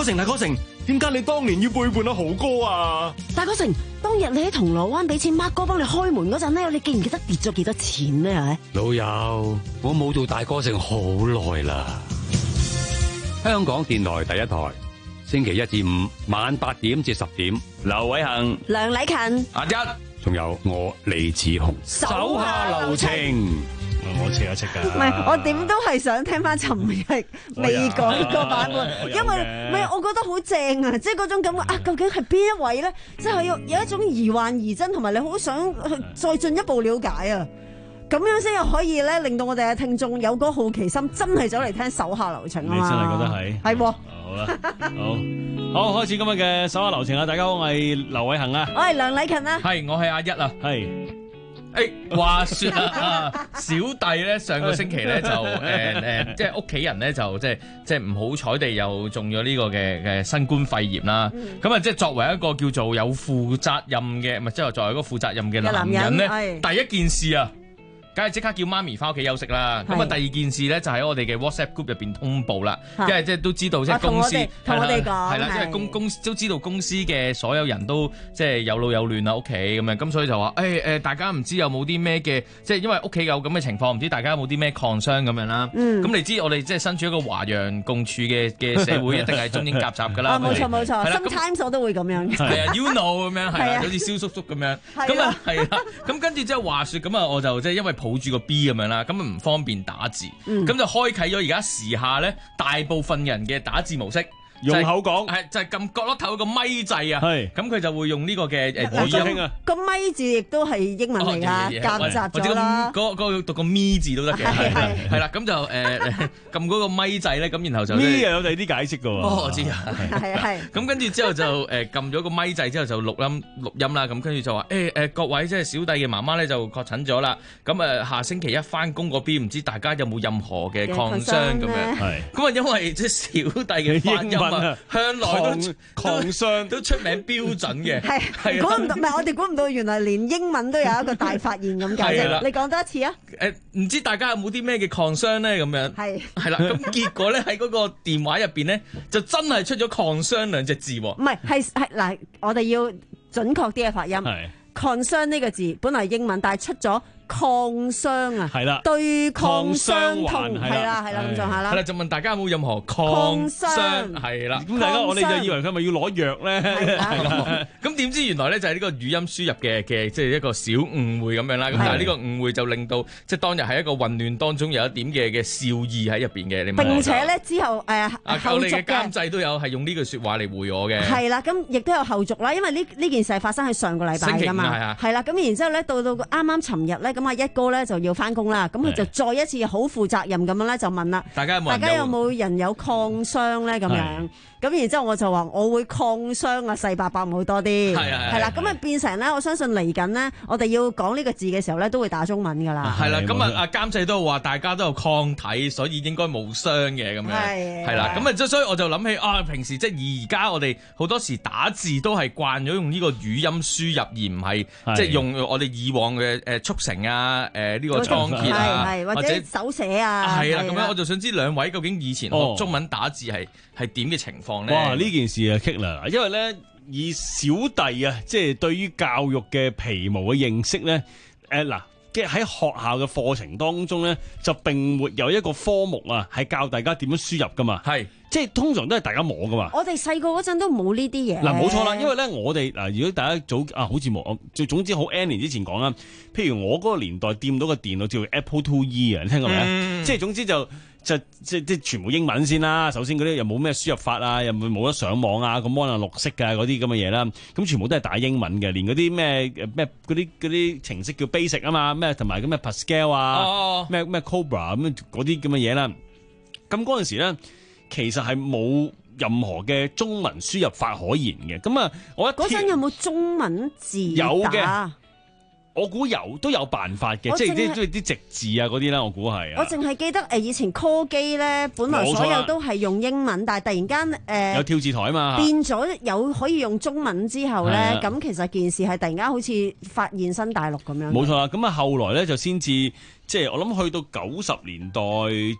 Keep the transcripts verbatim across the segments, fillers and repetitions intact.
哥成，大哥成，點解你當年要背叛阿豪哥啊？ 大哥成，當日你喺銅鑼灣俾錢 Mark 哥幫你開門嗰陣咧，你記唔記得跌咗幾多錢咧？ 老友，我冇到大哥成好耐啦。香港電台第一台，星期一至五晚八點至十點，劉偉恒、 梁禮勤、 阿一，仲有我李子雄，手下留情。 我切一切噶， 唔係我點都係想聽翻尋日未改個版本，因為唔係我覺得好正啊！即係嗰種感覺啊，究竟係邊一位咧？即係有有一種疑幻疑真，同埋你好想去再進一步了解啊！咁樣先又可以咧，令到我哋嘅聽眾有個好奇心，真係走嚟聽手下留情啊嘛！ 你真係覺得係係喎。 好啦，好，好開始今日嘅手下留情啊！大家好，我係劉偉恒啊， 我係梁禮勤啊， 係我係阿一啊， 係。 誒，話說啊，小弟咧上個星期咧就誒誒，即係屋企人咧就即係即係唔好彩地又中咗呢個嘅嘅新冠肺炎啦。咁啊，即係作為一個叫做有負責任嘅，唔係即係作為一個負責任嘅男人咧，第一件事啊，梗係即刻叫媽咪翻屋企休息啦。咁啊，第二件事咧就喺我哋嘅 WhatsApp group 入邊通報啦，因為即係都知道即係公司同我哋講係啦，因為公公都知道公司嘅所有人都即係有老有嫩啊屋企咁樣，咁所以就話誒誒，大家唔知有冇啲咩嘅，即係因為屋企有咁嘅情況，唔知大家有冇啲咩抗傷咁樣啦。咁你知我哋即係身處一個華洋共處嘅嘅社會，一定係中英夾雜㗎啦。 冇錯冇錯，sometimes我都會咁樣。 係啊，you know 咁樣係啊，好似蕭叔叔咁樣。咁啊係啦，咁跟住之後話説咁啊，我就即係因為抱住個 B 咁樣啦，咁啊唔方便打字，咁、嗯、就開啟咗而家時下咧大部分人嘅打字模式， 用口講， 係就係撳角落頭個咪掣啊， 係咁佢就會用呢個嘅誒語音啊，個咪字亦都係英文嚟㗎，夾雜咗啦， 嗰個讀個咪字都得嘅，係係啦，咁就誒撳嗰個咪掣咧，咁然後就咪又有第啲解釋㗎喎， 哦我知啊， 係係， 咁跟住之後就誒撳咗個咪掣之後就錄音錄音啦，咁跟住就話誒誒各位即係小弟嘅媽媽咧就確診咗啦，咁誒下星期一翻工嗰邊唔知大家有冇任何嘅抗傷咁樣，係咁啊因為即係小弟嘅發音。向來都抗傷都出名標準嘅， 係係估唔到，唔係我哋估唔到，原來連英文都有一個大發現咁解啫。你講多一次啊？ 誒，唔知大家有冇啲咩嘅抗傷咧？咁樣係係啦，咁結果咧喺嗰個電話入邊咧，就真係出咗抗傷兩隻字。唔係係係嗱，我哋要準確啲嘅發音。係抗傷呢個字本來係英文，但係出咗。抗傷啊，係啦，對抗傷痛係啦，係啦咁上下啦。 係啦，就問大家有冇任何抗傷？係啦， 咁大家我哋就以為佢咪要攞藥咧？係啦， 咁點知原來咧就係呢個語音輸入嘅嘅，即係一個小誤會咁樣啦。咁但係呢個誤會就令到即係當日喺一個混亂當中有一點嘅嘅笑意喺入邊嘅。你並且咧之後誒後續嘅監製都有係用呢句説話嚟回我嘅。 係啦，咁亦都有後續啦，因為呢呢件事係發生喺上個禮拜㗎嘛。係啦，咁然之後咧到到啱啱尋日咧。咁啊一哥咧就要翻工啦，咁佢就再一次好負責任咁樣咧就問啦， 大家有冇大家有冇人有抗傷咧咁樣？咁然之後我就話我會抗傷啊，細伯伯好多啲，係啦，咁啊變成咧，我相信嚟緊呢，我哋要講呢個字嘅時候咧，都會打中文噶啦。 係啦，咁啊啊監製都話大家都有抗體，所以應該冇傷嘅咁樣。係係啦，咁啊即所以我就諗起啊，平時即係而家我哋好多時打字都係慣咗用呢個語音輸入，而唔係即係用我哋以往嘅誒速成啊，誒呢個倉頡啊， 或者手寫啊。 係啦，咁樣我就想知兩位究竟以前學中文打字係係點嘅情況？ 哇！呢件事啊棘啦，因為咧以小弟啊，即係對於教育嘅皮毛嘅認識咧，誒嗱，即係喺學校嘅課程當中咧，就並沒有一個科目啊，係教大家點樣輸入噶嘛。係，即係通常都係大家摸噶嘛。 我哋細個嗰陣都冇呢啲嘢。嗱， 冇錯啦，因為咧我哋嗱，如果大家早啊，好似冇，最總之好 N 年之前講啦，譬如我嗰個年代掂到個電腦叫 Apple two E 啊，你聽過未啊？嗯、即係總之就。就即即全部英文先啦，首先嗰啲又冇咩輸入法啊，又冇冇得上網啊，個 mon 啊綠色啊嗰啲咁嘅嘢啦，咁全部都係打英文嘅，連嗰啲咩咩嗰啲嗰啲程式叫 basic 啊嘛，咩同埋咁咩 Pascal 啊，咩咩 Cobra 咁嗰啲咁嘅嘢啦，咁嗰陣時咧其實係冇任何嘅中文輸入法可言嘅，咁啊我一嗰陣有冇中文字打？ 有嘅。我估有都有辦法嘅，即係啲啲啲直字啊嗰啲啦，我估係。 我淨係記得誒以前 call 機咧，本來所有都係用英文，但係突然間誒、呃、 有跳字台啊嘛， 變咗有可以用中文之後咧，咁其實件事係突然間好似發現新大陸咁樣。 冇錯啦，咁啊後來咧就先至即係我諗去到九十年代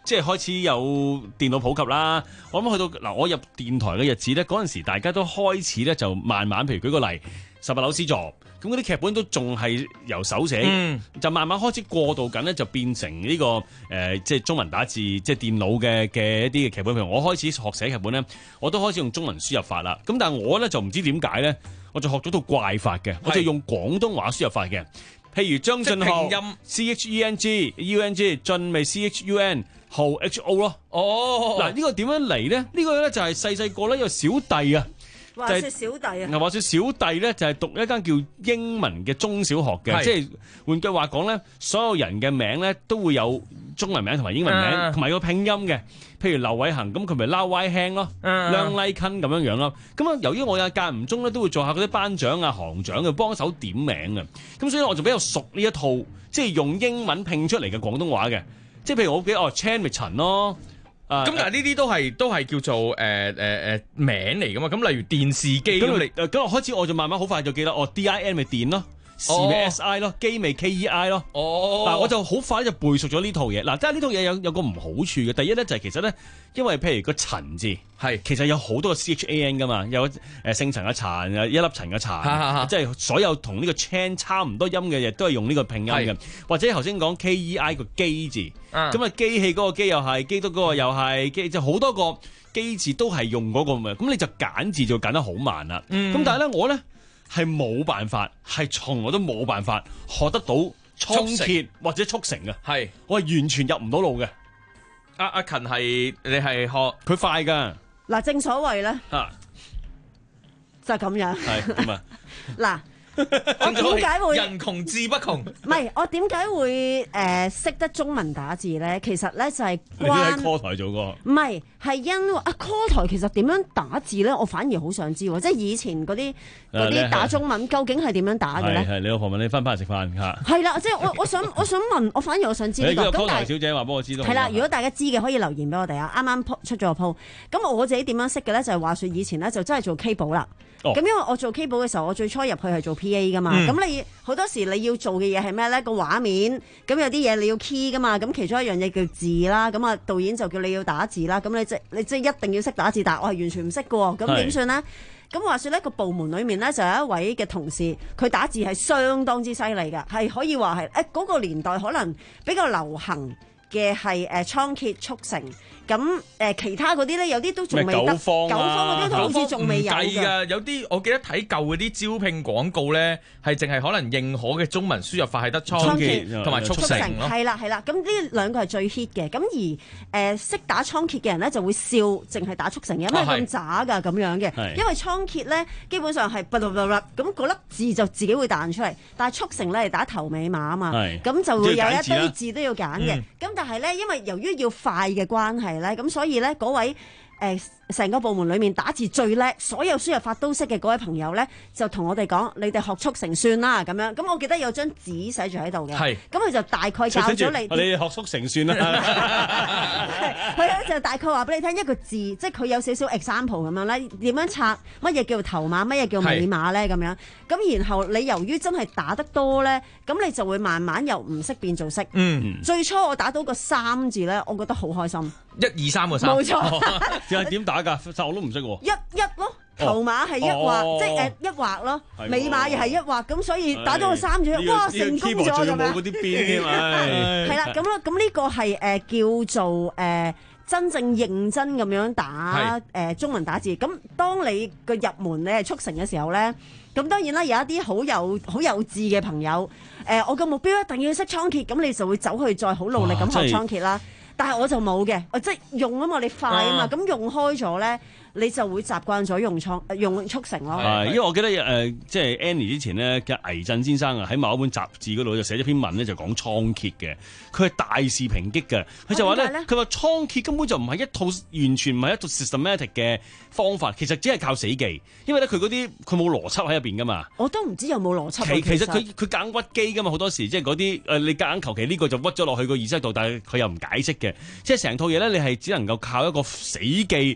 即係開始有電腦普及啦。我諗去到嗱，我入電台嘅日子咧，嗰陣時大家都開始咧就慢慢，譬如舉個例，十八樓 C 座。咁嗰啲劇本都仲係由手寫，嗯、就慢慢開始過渡緊咧，就變成呢、這個誒、呃，即係中文打字，即係電腦嘅嘅一啲嘅劇本。譬如我開始學寫劇本咧，我都開始用中文輸入法啦。咁但係我咧就唔知點解咧，我就學咗套怪法嘅，我就用廣東話輸入法嘅。譬如張俊浩音 C H E N G U N G 俊咪 C H U N 浩 H O 咯。哦，嗱呢個點樣嚟咧？呢、這個咧就係細細個咧有小弟啊。 話説小弟啊， 話説小弟咧就係讀一間叫英文嘅中小學嘅，即係換句話講咧，所有人嘅名咧都會有中文名同埋英文名，同埋個拼音嘅。譬如劉偉恒，咁佢咪撈歪輕咯，梁麗坤咁樣樣咯。咁啊，由於我有間唔中咧都會做下嗰啲班長啊、行長嘅幫手點名嘅，咁所以我就比較熟呢一套，即係用英文拼出嚟嘅廣東話嘅。即係譬如我記得哦 Chan 咪陳咯。 咁、uh, 但係呢啲都係都係叫做誒誒誒名嚟噶嘛？咁例如電視機咁，你咁我開始我就慢慢好快就記得哦 D I N 咪電咯，視咪 S I 咯，機咪 K E I 咯。哦，嗱我就好快就背熟咗呢套嘢。嗱，即係呢套嘢有有個唔好處嘅。第一咧就係、是、其實咧，因為譬如個陳字係是其實有好多個 C H A N 噶嘛，有誒姓陳嘅陳，一粒陳嘅陳，即係所有同呢個 Chan 差唔多音嘅嘢都係用呢個拼音嘅。是或者頭先講 K E I 個機字。咁啊，機器嗰個機又係，基督嗰個又係，機就好多個機字都係用嗰個嘅，咁你就揀字就揀得好慢啦。咁、嗯、但係咧，我咧係冇辦法，係從來都冇辦法學得到倉頡或者速成嘅。係是，我係完全入唔到路嘅。阿阿勤係你係學佢快㗎。 嗱，正所謂咧，啊、就係咁樣。係點啊？嗱。我點解會人窮志不窮？ 唔係，我點解會誒識得中文打字咧？其實咧就係關。你喺 call 台做過？ 唔係，係因為啊 call 台其實點樣打字咧？我反而好想知喎，即係以前嗰啲嗰啲打中文究竟係點樣打嘅咧？ 係你老婆問你翻返嚟食飯嚇。 係啦，即係我我想我想問，我反而我想知呢個。 咁 call 台小姐話俾我知道。 係啦，如果大家知嘅可以留言俾我哋啊！啱啱出咗個 po，咁我自己點樣識嘅咧？就係話説以前咧就真係做 K 寶啦。咁、哦、因為我做 K 寶嘅時候，我最初入去係做 P A 噶嘛，咁、嗯、你好多時你要做嘅嘢係咩咧？個畫面，咁有啲嘢你要 key 噶嘛，咁其中一樣嘢叫字啦，咁啊導演就叫你要打字啦，咁你即你即一定要識打字，但係我係完全唔識嘅喎，咁點算咧？咁話説呢個部門裏面咧就有一位嘅同事，佢打字係相當之犀利嘅，係可以話係誒嗰個年代可能比較流行嘅係誒倉頡速成。咁誒、呃、其他嗰啲咧，有啲都仲未得，九方嗰啲都好似仲未有㗎。 有啲我記得睇舊嗰啲招聘廣告咧，係淨係可能認可嘅中文輸入法係得倉頡同埋速成咯。 係啦係啦，咁呢兩個係最 hit 嘅。咁而誒識、呃、打倉頡嘅人咧就會笑，淨係打速成嘅，因為咁渣㗎咁樣嘅。因為倉頡咧基本上係咁嗰粒字就自己會彈出嚟，但係速成咧係打頭尾碼啊嘛。咁就會有一堆字都要揀嘅。咁、嗯、但係咧，因為由於要快嘅關係。咁所以咧，嗰位誒成個部門裏面打字最叻，所有輸入法都識嘅嗰位朋友咧，就同我哋講：你哋學速成算啦咁樣。咁我記得有張紙寫住喺度嘅，係咁佢就大概教咗你。 你哋學速成算啦。 佢咧就大概話俾你聽一個字，即係佢有少少 example 咁樣咧，點樣拆乜嘢叫頭碼，乜嘢叫尾碼咧咁樣。咁然後你由於真係打得多咧，咁你就會慢慢由唔識變做識。嗯，最初我打到個三字咧，我覺得好開心。 一二三個三， 冇錯。 又係點打㗎？實我都唔識喎。 一一咯，頭碼係一畫， 哦、 即係誒一畫咯，哦、尾碼又係一畫，咁所以打咗個三字，哎、哇成功咗咁樣。 冇嗰啲邊添啊！ 係啦，咁啦，咁呢個係誒、呃、叫做誒。呃真正認真咁樣打誒、呃、中文打字，咁當你個入門你係速成嘅時候咧，咁當然啦，有一啲好有好有志嘅朋友，誒、呃、我個目標一定要識倉頡，咁你就會走去再好努力咁學倉頡啦。但係我就冇嘅，我即係用啊嘛，你快啊嘛，咁、啊、用開咗咧。你就會習慣咗用倉用速成咯。 係，因為我記得誒、呃，即係 Annie 之前咧嘅倪震先生啊，喺某一本雜誌嗰度就寫咗篇文咧，就講倉頡嘅。佢係大肆抨擊嘅。佢就話咧，佢話倉頡根本就唔係一套完全唔係一套 systematic 嘅方法，其實只係靠死記。因為咧佢嗰啲佢冇邏輯喺入邊噶嘛。 我都唔知有冇邏輯。 其其實佢佢夾硬屈機噶嘛，好多時即係嗰啲誒，你夾硬求其呢個就屈咗落去個意識度，但係佢又唔解釋嘅。即係成套嘢咧，你係只能夠靠一個死記。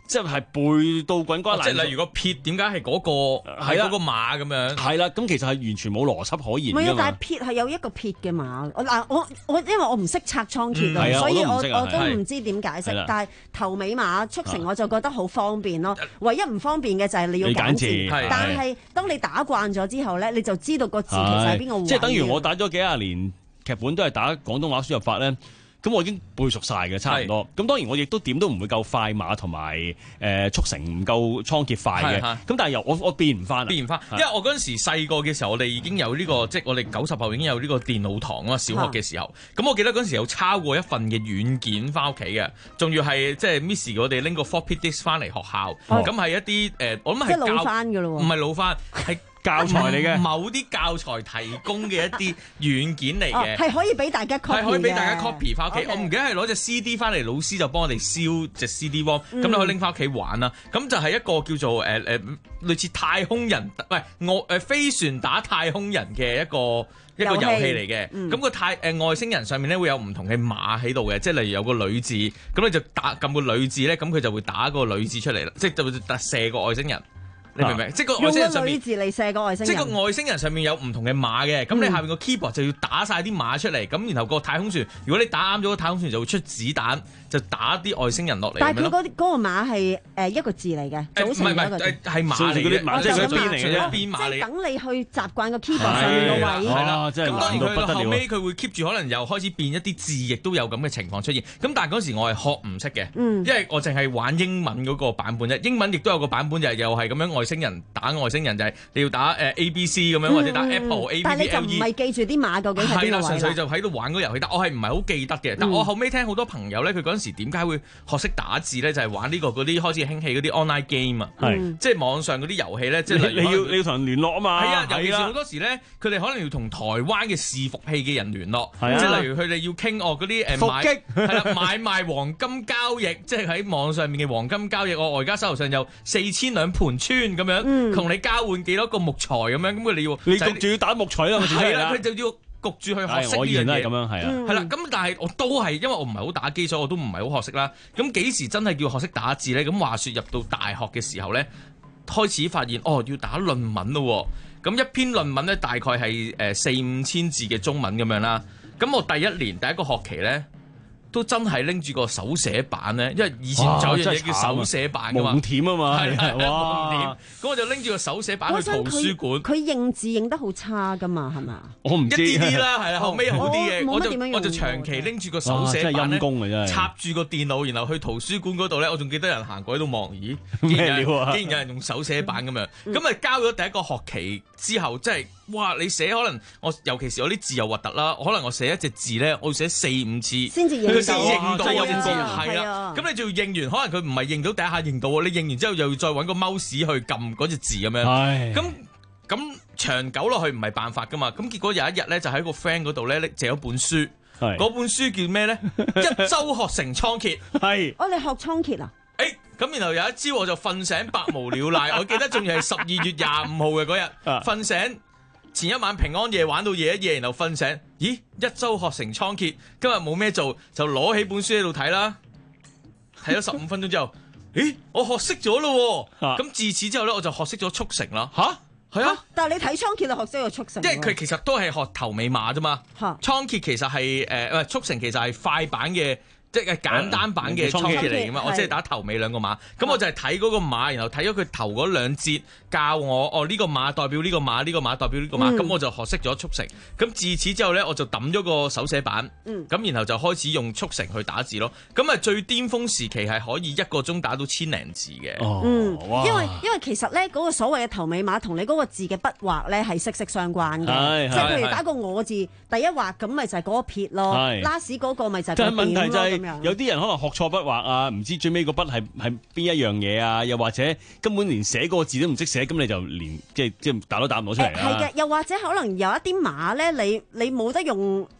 即係背到滾瓜爛熟。 即係例如個撇點解係嗰個係嗰個馬咁樣？ 係啦，咁其實係完全冇邏輯可言唔係啊， 㗎嘛但係撇係有一個撇嘅馬。嗱，我我因為我唔識拆倉頡係啊啊，所以我我都唔識啊我都唔知點解係啦釋。但係頭尾馬速成我就覺得好方便咯。唯一唔方便嘅就係你要你揀字揀係但係當你打慣咗之後咧，你就知道個字其實喺邊個位。 即係等於我打咗幾廿年劇本都係打廣東話輸入法咧。咁我已經背熟晒嘅，差唔多。咁當然我亦都點都唔會夠快馬同埋誒速成唔夠倉頡快嘅。咁但係由我我變唔翻， 變唔翻。因為我嗰陣時細個嘅時候，我哋已經有呢個，即係我哋九十後已經有呢個電腦堂啊，小學嘅時候。咁我記得嗰陣時有抄過一份嘅軟件翻屋企嘅，仲要係即係 Miss 我哋拎個 floppy disk 翻嚟學校。咁係一啲誒，我諗係即係老翻㗎咯喎， 唔係老翻係。 教材嚟嘅， 某啲教材提供嘅一啲軟件嚟嘅， 係可以俾大家 copy 係可以俾大家 copy 翻屋企。 Okay. 我唔記得係攞隻 C D 翻嚟，老師就幫我哋燒隻 C D ROM，咁、 嗯、 你可以拎翻屋企玩啦。咁就係一個叫做誒誒、呃、類似太空人，喂外誒飛船打太空人嘅一個一個遊戲嚟嘅。咁、嗯、個太誒、呃、外星人上面咧會有唔同嘅馬喺度嘅，即係例如有個女字，咁你就打撳個女字咧，咁佢就會打個女字出嚟啦，即係就會特射個外星人。你明唔明？啊、即係個外星人上面， 用個女字嚟射個外星人。 即係個外星人上面有唔同嘅馬嘅，咁、嗯、你下面個 keyboard 就要打晒啲馬出嚟，咁然後個太空船，如果你打啱咗個太空船，就會出子彈，就打啲外星人落嚟。 但係佢嗰啲嗰個馬係誒一個字嚟嘅，組成一個字。 係馬嚟嘅，馬即係佢編嚟嘅，編馬嚟。 即係等你去習慣個 keyboard 上面個位。 係啦，咁當然佢後尾佢會 keep 住，可能又開始變一啲字，亦都有咁嘅情況出現。咁但係嗰時我係學唔識嘅， 嗯、 因為我淨係玩英文嗰個版本啫。英文亦都有個版本就係又係咁樣外星人打外星人，就係你要打誒 A B C 咁樣，或者打 Apple A B B L E。 但係你就唔係記住啲馬究竟係邊個位？ 係啦，純粹就喺度玩嗰個遊戲，但我係唔係好記得嘅。但我後尾聽好多朋友咧，佢嗰陣時點解會學識打字咧？就係玩呢個嗰啲開始興起嗰啲 online game 啊， 係即係網上嗰啲遊戲咧，即係你要你要同人聯絡啊嘛。 係啊，尤其是好多時咧，佢哋可能要同台灣嘅伺服器嘅人聯絡，即係例如佢哋要傾哦嗰啲誒買係啦買賣黃金交易，即係喺網上面嘅黃金交易，我我而家手頭上有四千兩盤村咁樣，同你交換幾多個木材咁樣，咁佢你要你焗住要打木材啦， 係啦，佢就要焗住去學識呢樣嘢。 咁樣係啊， 係啦，咁但係我都係因為我唔係好打機，所以我都唔係好學識啦。咁幾時真係要學識打字咧？咁話說入到大學嘅時候咧，開始發現哦要打論文咯。咁一篇論文咧大概係誒四五千字嘅中文咁樣啦。咁我第一年第一個學期咧，都真係拎住個手寫板咧，因為以前仲有樣嘢叫手寫板噶嘛， 蒙舔啊嘛， 係係哇！ 蒙舔，咁我就拎住個手寫板去圖書館。 佢認字認得好差噶嘛，係咪啊？ 我唔知一啲啲啦，係啦，後尾好啲嘅， 我我就我就長期拎住個手寫板咧，插住個電腦，然後去圖書館嗰度咧，我仲記得人行過喺度望，咦？竟然有人竟然有人用手寫板咁樣，咁啊交咗第一個學期之後，即係哇！你寫可能我尤其是我啲字又核突啦，可能我寫一隻字咧，我要寫四五次先至認。 先認到嗰隻字， 係係啦。咁你仲要認完，可能佢唔係認到第一下認到喎，你認完之後又要再揾個 mouse 去撳嗰隻字咁樣。咁咁長久落去唔係辦法噶嘛。咁結果有一日咧，就喺個 friend 嗰度咧拎借咗本書，嗰本書叫咩咧？一周學成倉頡。 係。 我哋學倉頡啊？ 誒，咁然後有一朝我就瞓醒百無聊賴，我記得仲要係十二月廿五號嘅嗰日，瞓醒。前一晚平安夜玩到夜一夜，然後瞓醒，咦？一周學成倉頡，今日冇咩做，就攞起本書喺度睇啦。睇咗十五分鐘之後，咦？我學識咗咯喎！咁自此之後咧，我就學識咗速成啦。吓？係啊！ 但係你睇倉頡就學識咗速成， 因為佢其實都係學頭尾馬啫嘛。倉頡其實係誒，喂，速成其實係快版嘅。即係簡單版嘅倉頡嚟㗎嘛，我即係打頭尾兩個馬，咁我就係睇嗰個馬，然後睇咗佢頭嗰兩節，教我哦呢個馬代表呢個馬，呢個馬代表呢個馬，咁我就學識咗速成。咁自此之後咧，我就抌咗個手寫板，咁然後就開始用速成去打字咯。咁啊最巔峰時期係可以一個鐘打到千零字嘅。 嗯，因為因為其實咧嗰個所謂嘅頭尾馬同你嗰個字嘅筆畫咧係息息相關嘅，即係譬如打個我字第一畫咁咪就係嗰個撇咯，last嗰個咪就係個點咯。 有啲人可能學錯筆畫啊，唔知最尾個筆係係邊一樣嘢啊，又或者根本連寫嗰個字都唔識寫，咁你就連即係即係打都打唔到出嚟啦。 係嘅，又或者可能有一啲馬咧，你你冇得用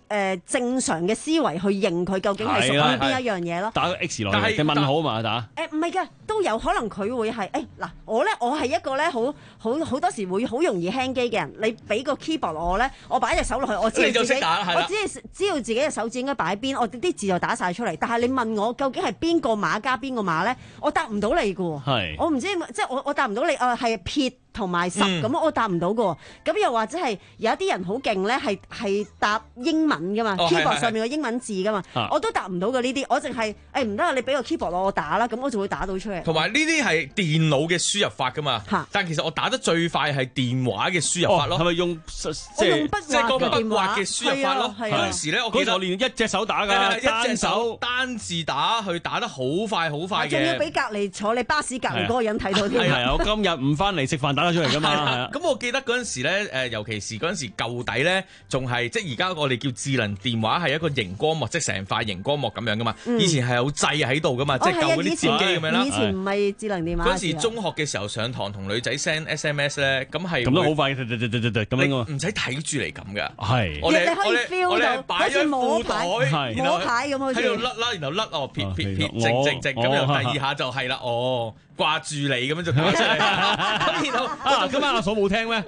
誒正常嘅思維去認佢究竟係屬於邊一樣嘢咯。 打個 X 落但係嚟，你問好嘛打？ 誒唔係㗎，都有可能佢會係誒嗱，我咧我係一個咧好好好多時會好容易輕機嘅人。你俾個 keyboard 我咧，我擺隻手落去，我知道你就自己， 識打係啦我只係知道自己嘅手指應該擺喺邊，我啲字就打晒出嚟。但係你問我究竟係邊個碼加邊個碼咧，我答唔到你㗎喎。 係我唔知，即係我我答唔到你，誒係撇同埋十咁， 嗯我答唔到㗎喎。咁又或者係有一啲人好勁咧，係係答英文噶嘛哦係係 ，keyboard 上面嘅英文字噶嘛啊， 我都答唔到嘅呢啲，我淨係誒唔得啊！你俾個 keyboard 我，我打啦，咁我就會打到出嚟。 同埋呢啲係電腦嘅輸入法噶嘛嚇， 但其實我打得最快係電話嘅輸入法哦， 咯係。咪用我即係用筆即係嗰個筆畫嘅電話畫嘅輸入法咯。 係啊係啊嗰陣時咧，我記得嗰時我練一隻手打㗎， 一隻單手手。 單字打，佢打得好快好快嘅。 仲要俾隔離坐你巴士隔離嗰個人睇到添。 係啊，我今日唔翻嚟食飯打得出嚟㗎嘛，係啊。 咁我記得嗰陣時咧，誒，尤其是嗰陣時舊底咧，仲係即係而家我哋叫智能電話係一個熒光幕，即係成塊熒光幕咁樣噶嘛。以前係有掣喺度噶嘛，即係舊嗰啲接機咁樣啦以。前唔係智能電話。 嗰陣時中學嘅時候上堂同女仔 send S M S 咧，咁係咁都好快，咁樣你啊。 唔使睇住嚟咁噶。 係。 我哋你可以我哋 feel 我哋到係擺咗好似摸褲袋， 牌然後摸牌咁好似喺度甩啦，然後甩哦撇哦撇撇我直直直咁， 我然後第二下就係啦，哦掛住你咁樣就打出嚟。咁然後啊，今晚阿嫂冇聽咩？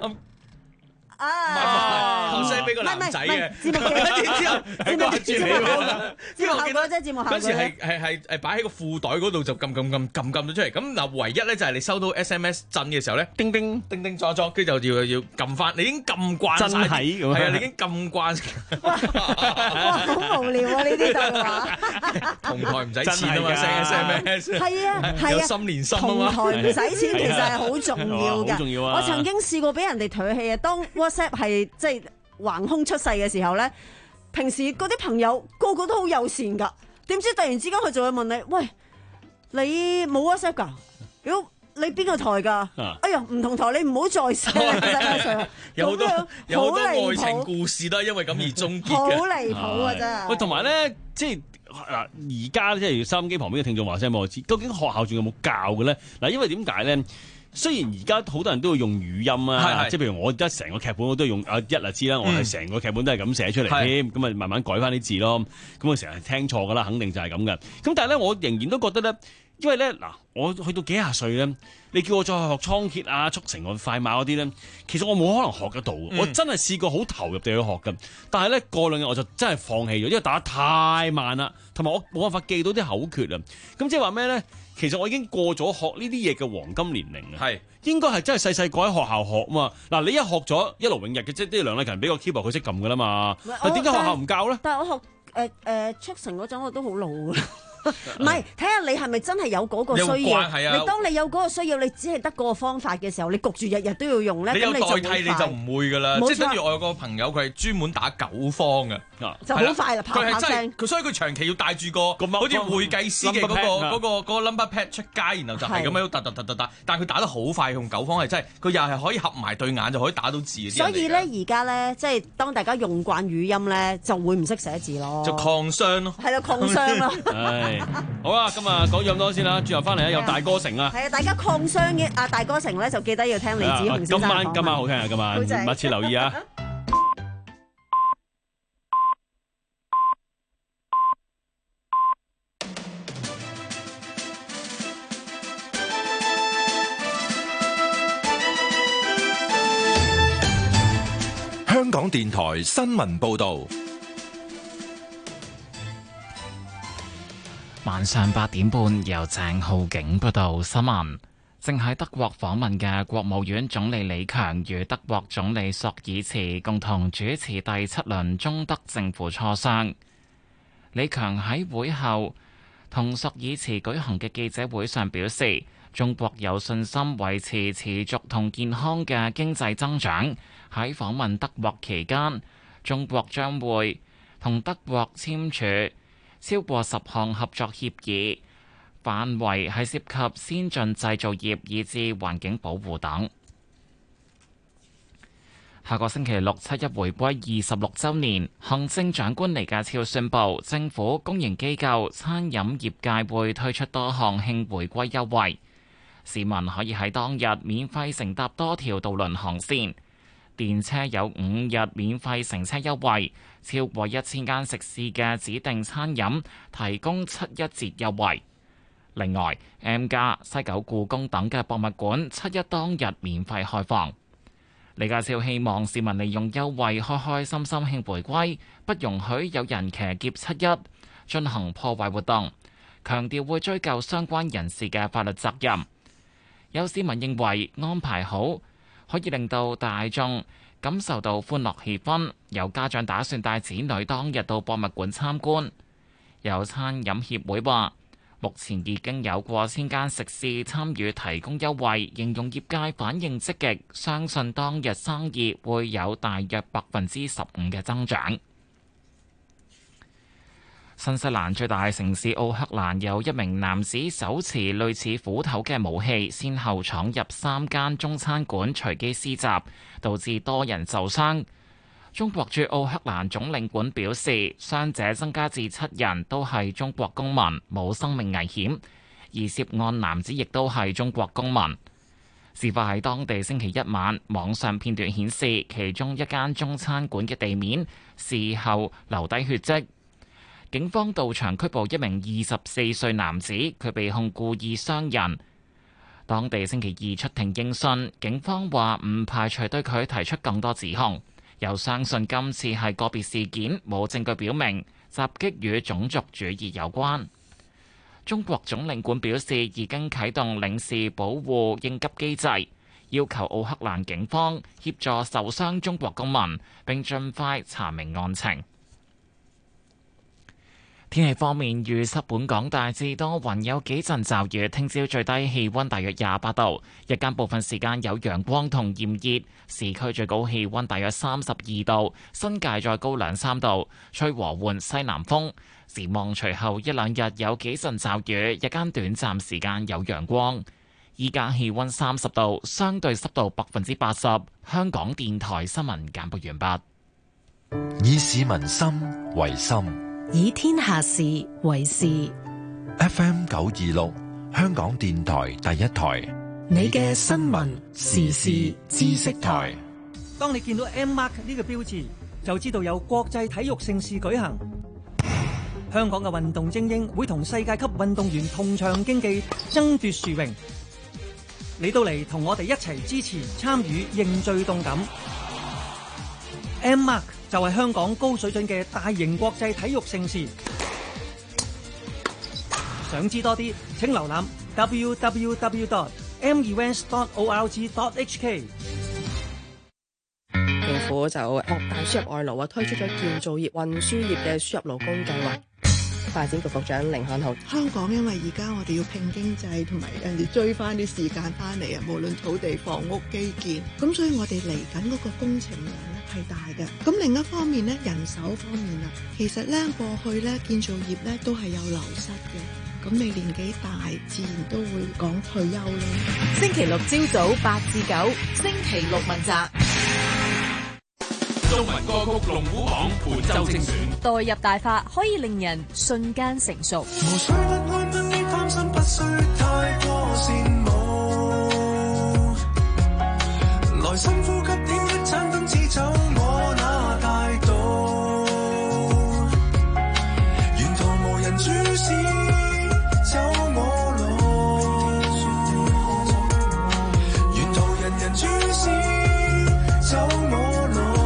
啊！ 我 send 俾個男仔嘅， 節目之後節目節目效果節目效果啫，節目效果嗰時係係係誒擺喺個褲袋嗰度就撳撳撳撳撳咗出嚟。咁嗱，唯一咧就係你收到 S M S 震嘅時候咧，叮叮叮叮裝裝，跟住就要要撳翻。你已經撳慣晒， 真係咁啊係啊，你已經撳慣。 哇，好無聊啊！呢啲對話同台唔使錢啊嘛真係㗎 ，send S M S 係啊係啊， 有心連心啊同嘛。 台唔使錢，其實係好重要好㗎。 重要啊我曾經試過俾人哋唾棄啊，當 WhatsApp 係即係橫空出世嘅時候咧，平時嗰啲朋友個個都好友善㗎，點知突然之間佢就會問你：喂，你冇 WhatsApp 㗎？如果你邊個台㗎？ 啊哎呀，唔同台，你唔好再 send 啦，真係有好多咁樣有好多好離愛情譜故事都係因為咁而終結好嘅。 離譜啊！真係。 喂，同埋咧，即係嗱，而家即係收音機旁邊嘅聽眾話聲俾我知，究竟學校仲有冇教嘅咧？嗱，因為點解咧？雖然而家好多人都會用語音啊， 係係即係譬如我而家成個劇本我都用啊一就知啦，我係成個劇本都係咁寫出嚟添，咁啊慢慢改翻啲字咯。咁我成日聽錯噶啦，肯定就係咁嘅。咁但係咧，我仍然都覺得咧，因為咧嗱，我去到幾廿歲咧，你叫我再學倉頡啊、速成個快馬嗰啲咧，其實我冇可能學得到。 嗯、 我真係試過好投入地去學嘅，但係咧過兩日我就真係放棄咗，因為打得太慢啦，同埋我冇辦法記到啲口訣啊。咁即係話咩咧？其實我已經過咗學呢啲嘢嘅黃金年齡啊， 係應該係真係細細個喺學校學嘛。嗱，你一學咗一勞永逸嘅，即係啲梁麗勤俾個 keyboard 佢識撳噶啦嘛。 我點解學校唔教咧？ 但係我學誒誒速成嗰陣，我都好老㗎啦。唔係，睇下你係咪真係有嗰個需有要？ 慣係啊你當你有嗰個需要，你只係得嗰個方法嘅時候，你焗住日日都要用咧， 你有咁你就代替會快你就唔會噶啦， 冇錯即係等於我有個朋友佢係專門打九方嘅， 就好快啦，啪佢係真啪聲係。佢，所以佢長期要帶住個個好似會計師嘅嗰個 number pad 嗰個嗰個 number pad 出街，然後就係咁樣突突突突突，但係佢打得好快，用九方係真係佢又係可以合埋對眼就可以打到字嘅。 所以咧，而家咧，即係當大家用慣語音咧，就會唔識寫字咯。 就抗傷咯。 係啦，抗傷咯。 唉，好啦，今日講咗咁多先啦，轉頭翻嚟咧有大歌城啊。 係啊，大家抗傷嘅啊大歌城咧，就記得要聽李子雄先生今晚嘅訪問今晚好聽啊！今晚好正密切留意啊！ 香港電台新聞報道。 晚上八點半，由鄭浩景報道新聞。正喺德國訪問嘅國務院總理李強與德國總理朔爾茨共同主持第七輪中德政府磋商。李強喺會後同朔爾茨舉行嘅記者會上表示，中國有信心維持持續同健康嘅經濟增長。喺訪問德國期間，中國將會同德國簽署超過十項合作協議，範圍係涉及先進製造業以至環境保護等。下個星期六七一回歸二十六週年，行政長官李家超宣布，政府、公營機構、餐飲業界會推出多項慶回歸優惠，市民可以喺當日免費乘搭多條渡輪航線。 電車有五日免費乘車優惠，超過一千間食肆嘅指定餐飲提供七一折優惠。另外 ，M+、西九故宮等嘅博物館七一當日免費開放。李家超希望市民利用優惠開開心心慶回歸，不容許有人騎劫七一進行破壞活動，強調會追究相關人士嘅法律責任。有市民認為安排好可以令到大眾感受到歡樂氣氛，有家長打算帶子女當日到博物館參觀。有餐飲協會話，目前已經有過千間食肆參與提供優惠，形容業界反應積極，相信當日生意會有大約百分之十五嘅增長。新西蘭最大城市奧克蘭有一名男子手持類似斧頭嘅武器，先後闖入三間中餐館隨機施襲，導致多人受傷。中國駐奧克蘭總領館表示，傷者增加至七人，都係中國公民，冇生命危險。而涉案男子亦都係中國公民。事發喺當地星期一晚，網上片段顯示其中一間中餐館嘅地面事後留低血跡。警方到場拘捕一名二十四歲男子，佢被控故意傷人。當地星期二出庭應訊，警方話唔排除對佢提出更多指控。又相信今次係個別事件，冇證據表明襲擊與種族主義有關。中國總領館表示，已經啟動領事保護應急機制，要求奧克蘭警方協助受傷中國公民，並盡快查明案情。天氣方面，預測本港大致多雲，有幾陣驟雨。聽朝最低氣溫大約廿八度，日間部分時間有陽光同炎熱，市區最高氣溫大約三十二度，新界再高兩三度，吹和緩西南風。展望隨後一兩日有幾陣驟雨，日間短暫時間有陽光。依家氣溫三十度，相對濕度百分之八十。香港電台新聞簡報完畢。 以市民心為心， 以天下事為事。 F M 九二六，香港電台第一台， 你嘅新聞時事知識台。 當你見到 M Mark 呢個標誌，就知道有國際體育盛事舉行。香港嘅運動精英會同世界級運動員同場競技，爭奪殊榮。你到嚟同我哋一齊支持、參與、認最動感。M Mark 就係香港高水準嘅大型國際體育盛事。想知多啲，請瀏覽 w w w dot m events dot org dot h k。 政府就擴大輸入外勞啊，推出咗建造業、運輸業嘅輸入勞工計劃。發展局局長甯漢豪： 香港因為而家我哋要拼經濟，同埋人哋追翻啲時間翻嚟啊，無論土地、房屋、基建，咁所以我哋嚟緊嗰個工程量咧係大嘅。咁另一方面咧，人手方面啊，其實咧過去咧建造業咧都係有流失嘅。咁你年紀大，自然都會講退休啦。 星期六朝早八至九，星期六問責。 中文歌曲龍虎榜本周精選， 代入大法可以令人瞬間成熟。 無需不安不抑貪心，不需太過羨慕。來深呼吸，點一盞燈只走我那大道。沿途無人注視，走我路。沿途人人注視，走我路。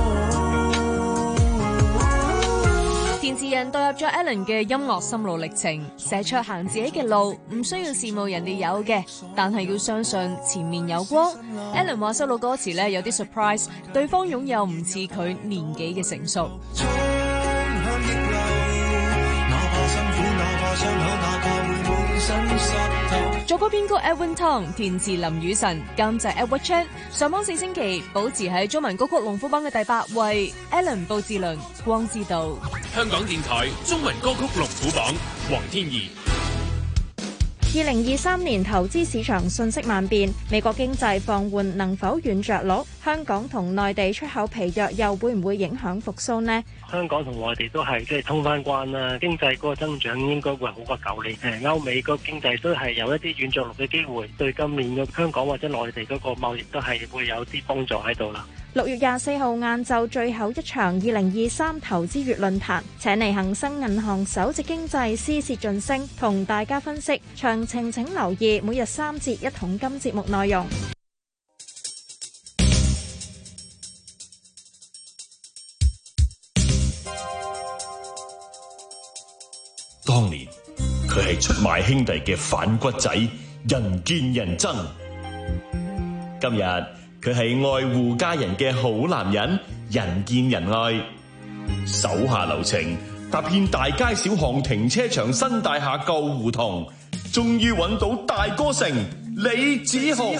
填詞人代入咗 Alan 嘅音樂心路歷程，寫出行自己嘅路，唔需要羨慕人哋有嘅，但係要相信前面有光。Alan 話收到歌詞咧有啲 surprise， 對方擁有唔似佢年紀嘅成熟。作曲編曲 Edwin Tong， 填詞林宇晨，監製 Edward Chan。上榜四星期，保持喺中文歌曲龍虎榜嘅第八位。Alan 布志倫，光之道。 香港電台中文歌曲龍虎榜，黃天怡。 二零二三年投資市場瞬息萬變，美國經濟放緩能否軟着陸？香港同內地出口疲弱，又會唔會影響復甦呢？ 香港同內地都係即係通翻關啦，經濟嗰個增長應該會好過舊年。誒，歐美個經濟都係有一啲軟着陸嘅機會，對今年嘅香港或者內地嗰個貿易都係會有啲幫助喺度啦。 六月廿四號晏晝最後一場二零二三投資月論壇，請嚟恒生銀行首席經濟師薛俊升同大家分析。詳情請留意每日三節一桶金節目內容。 當年佢係出賣兄弟嘅反骨仔，人見人憎。今日佢係愛護家人嘅好男人，人見人愛。手下留情，踏遍大街小巷、停車場、新大廈、舊胡同，終於揾到大哥成李子雄。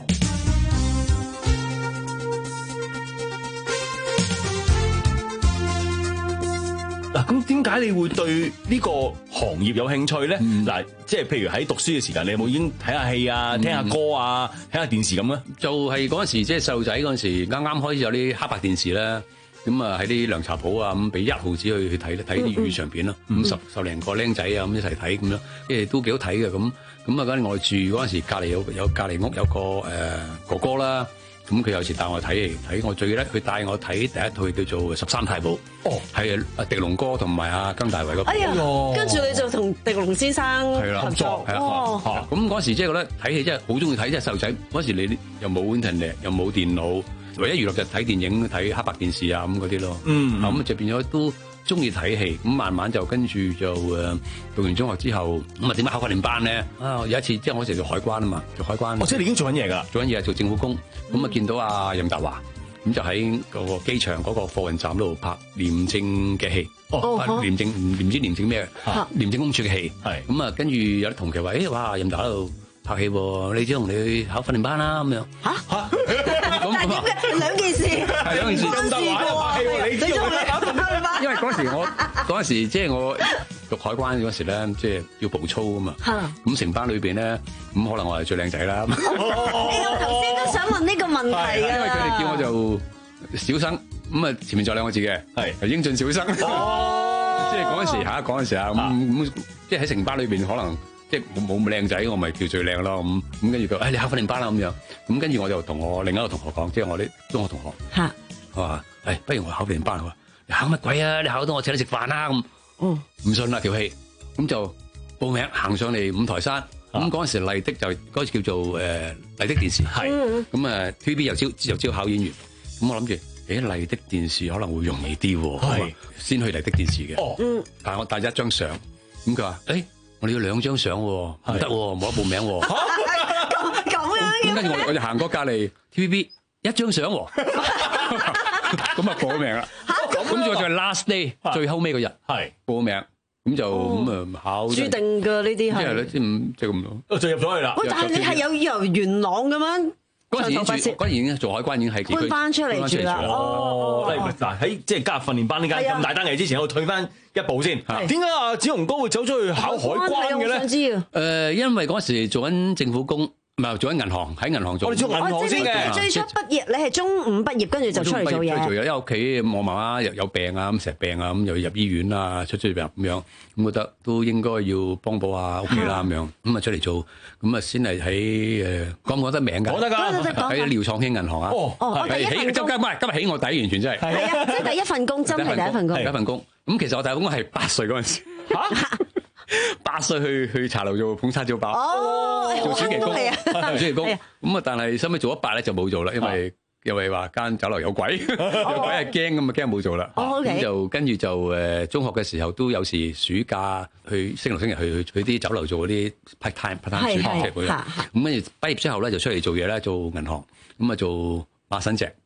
嗱，咁點解你會對呢個行業有興趣咧？嗱、嗯，即係譬如喺讀書嘅時間，你有冇已經睇下戲啊、聽下歌啊、睇下電視咁咧？ 就係嗰陣時，即係細路仔嗰陣時，啱啱開始有啲黑白電視啦。咁啊喺啲涼茶鋪啊，咁俾一毫子去去睇咧，睇啲粵語長片咯。咁、嗯、十十零個僆仔啊，咁一齊睇咁樣，即係都幾好睇嘅。咁咁啊，嗰陣我住嗰陣時，隔離有有隔離屋有個誒、呃、哥哥啦。咁佢有時帶我睇戲睇，我最記得佢帶我睇第一套叫做《十三太保》，哦，係阿狄龍哥同埋阿姜大衛嗰個。 哎呀，跟住你就同狄龍先生合作， 哦，咁嗰時即係覺得睇戲真係好中意睇，即係細路仔嗰時你又冇 internet 又冇電腦，唯一娛樂就睇電影睇黑白電視啊咁嗰啲咯。嗯，咁就變咗都中意睇戲，咁慢慢就跟住就誒讀完中學之後，咁啊點解考訓練班咧？啊有一次即係我嗰時做海關啊嘛，做海關。 哦，即係你已經做緊嘢㗎， 做緊嘢做政府工。咁啊見到阿任達華，咁就喺嗰個機場嗰個貨運站度拍廉政嘅戲。哦，拍廉政唔知廉政咩？廉政公署嘅戲。係。咁啊跟住有啲同期話：誒哇任達喺度拍戲喎，你只同你去考訓練班啦咁樣。嚇嚇！ 但係點解兩件事？ 係兩件事。任達華拍戲喎，你知我咧考訓練班。因為嗰時我嗰陣時即係我讀海關嗰時咧，即係要步操噶嘛。咁成班裏邊咧，咁可能我係最靚仔啦。 我頭先都想問呢個問題㗎。 因為佢哋叫我做小生，咁啊前面仲有兩個字嘅，係英俊小生。即係嗰陣時嚇，嗰陣時啊，咁咁即係喺成班裏邊可能。即係冇冇咁靚仔，我咪叫最靚咯咁咁跟住佢，誒你考訓練班啦咁樣，咁跟住我就同我另一個同學講，即係我啲中學同學，嚇，我話誒不如我考訓練班，佢話你考乜鬼啊？你考到我請你食飯啦咁，哦，唔信啦條氣，咁就報名行上嚟五台山，咁嗰陣時麗的就嗰時叫做誒麗的電視，係，咁啊 T V B 又招又招考演員，咁我諗住誒麗的電視可能會容易啲喎，係，先去麗的電視嘅，哦，嗯，但係我帶咗一張相，咁佢話誒。我哋要兩張相喎，唔得喎，冇得報名喎。 咁咁樣咁跟住我我就行過隔離 T V B 一張相喎，咁啊報名啦。咁就就係 last day 最後尾嗰日係報名，咁就咁啊考。注定㗎呢啲係。 即係咧，即係即係咁咯。 就入咗去啦。 喂，但係你係有由元朗咁樣。 嗰陣時已經住，嗰陣已經做海關已經係搬翻出嚟住啦。 哦，嗱喺即係加入訓練班呢間咁大單嘢之前，我退翻一步先。點解阿子雄哥會走咗去考海關嘅咧？ 我想知啊。 誒，因為嗰時做緊政府工，唔係做緊銀行，喺銀行做。 我哋做銀行先嘅。 最初畢業，你係中五畢業，跟住就出嚟做嘢。 做嘢，因為屋企我媽媽有有病啊，咁成日病啊，咁又要入醫院啊，出出入入咁樣，咁覺得都應該要幫補下屋企啦咁樣，咁啊出嚟做，咁啊先係喺誒講唔講得名㗎？ 講得㗎， 喺廖創興銀行啊。 哦哦，第一份工。 今日唔係今日起我第一完全真係。 係啊，即係第一份工，真係第一份工。 第一份工。咁其實我第一份工係八歲嗰陣時。嚇！八歲去去茶樓做捧叉燒包，做暑期工，做暑期工。咁啊，但係收尾做一百咧就冇做啦，因為因為話間酒樓有鬼，有鬼係驚咁啊，驚冇做啦。咁就跟住就誒中學嘅時候都有時暑假去星期六星期日去去啲酒樓做嗰啲 part time part time 暑期嗰啲。咁跟住畢業之後咧就出嚟做嘢咧，做銀行，咁啊做馬神石。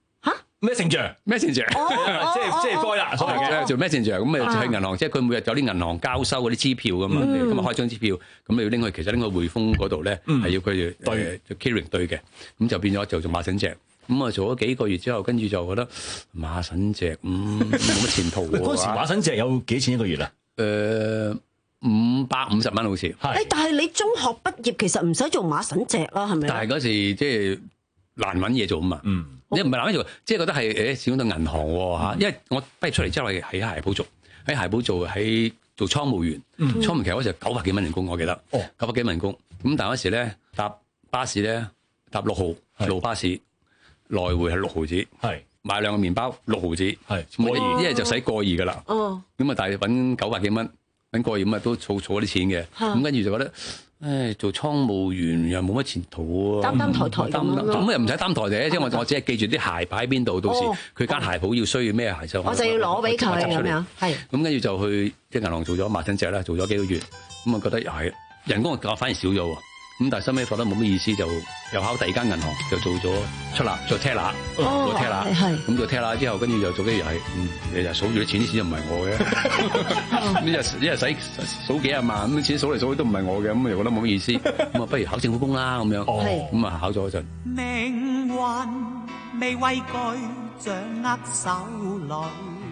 Messenger，Messenger， 即係即係 boy 啦，所謂嘅做 Messenger， 咁啊去銀行，即係佢每日有啲銀行交收嗰啲支票噶嘛，咁啊開張支票，咁你要拎去，其實拎去匯豐嗰度咧係要佢對做 clearing 對嘅，咁就變咗就做馬神石，咁啊做咗幾個月之後，跟住就覺得馬神石嗯冇乜前途喎。 嗰時馬神石有幾錢一個月啊？ 誒五百五十蚊好似。 誒，但係你中學畢業其實唔使做馬神石啦，係咪？ 但係嗰時即係難揾嘢做啊嘛。嗯。你唔係諗住，即係覺得係誒，始終到銀行喎嚇。因為我畢業出嚟之後係喺鞋鋪做，喺鞋鋪做喺做倉務員。倉務員其實嗰時九百幾蚊人工，我記得。哦，九百幾蚊人工。咁但係嗰時咧搭巴士咧搭六號路巴士， 來回係六毫子， 係買兩個麵包六毫子， 係我一日就使過二噶啦。 哦， 咁啊，但係揾九百幾蚊，揾過二咁啊，都儲儲啲錢嘅。咁跟住就覺得，唉，做倉務員又冇乜前途啊， 擔擔抬抬咁樣咯。 咁又唔使擔抬嘅，即係我我只係記住啲鞋擺喺邊度，到時佢間鞋鋪要需要咩鞋就我就要攞俾佢咁樣，係。 咁跟住就去即係銀行做咗抹親隻啦，做咗幾個月，咁啊覺得又係人工啊反而少咗喎。咁但係收尾覺得冇乜意思，就又考第二間銀行，就做咗出納，做 teller，做 teller，咁做 teller之後，跟住又做幾日係，嗯，你就數住啲錢，啲錢又唔係我嘅，一日一日使數幾廿萬，咁啲錢數嚟數去都唔係我嘅，咁又覺得冇乜意思，咁啊不如考政府工啦咁樣，咁啊考咗嗰陣。 命運未畏懼掌握手裏，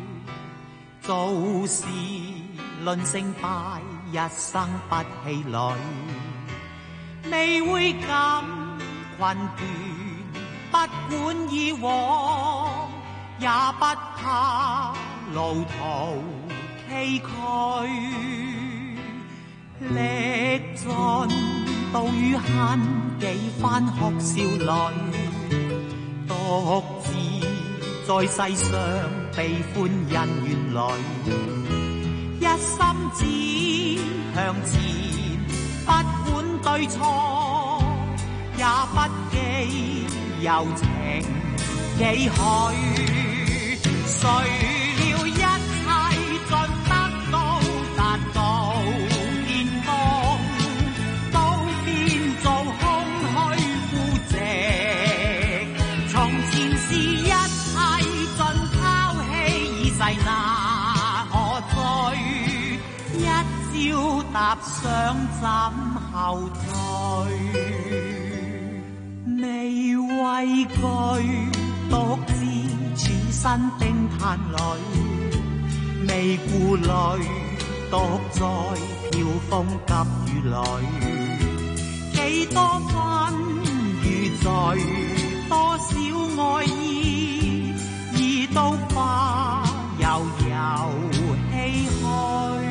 做事論勝敗，一生不氣餒。未會感困倦，不管以往，也不怕路途崎嶇。歷盡道與恨，幾番哭笑淚，獨自在世上悲歡人緣裏，一心只向前。不管對錯，也不記柔情幾許。誰料一切盡得到達到巔峰，都變做空虛孤寂。從前是一切盡拋棄，已逝那可追？一朝踏上怎後退？未畏懼，獨自處身冰炭裏，未顧慮，獨在飄風急雨裏。幾多分與罪，多少愛意，已都化悠悠唏噓。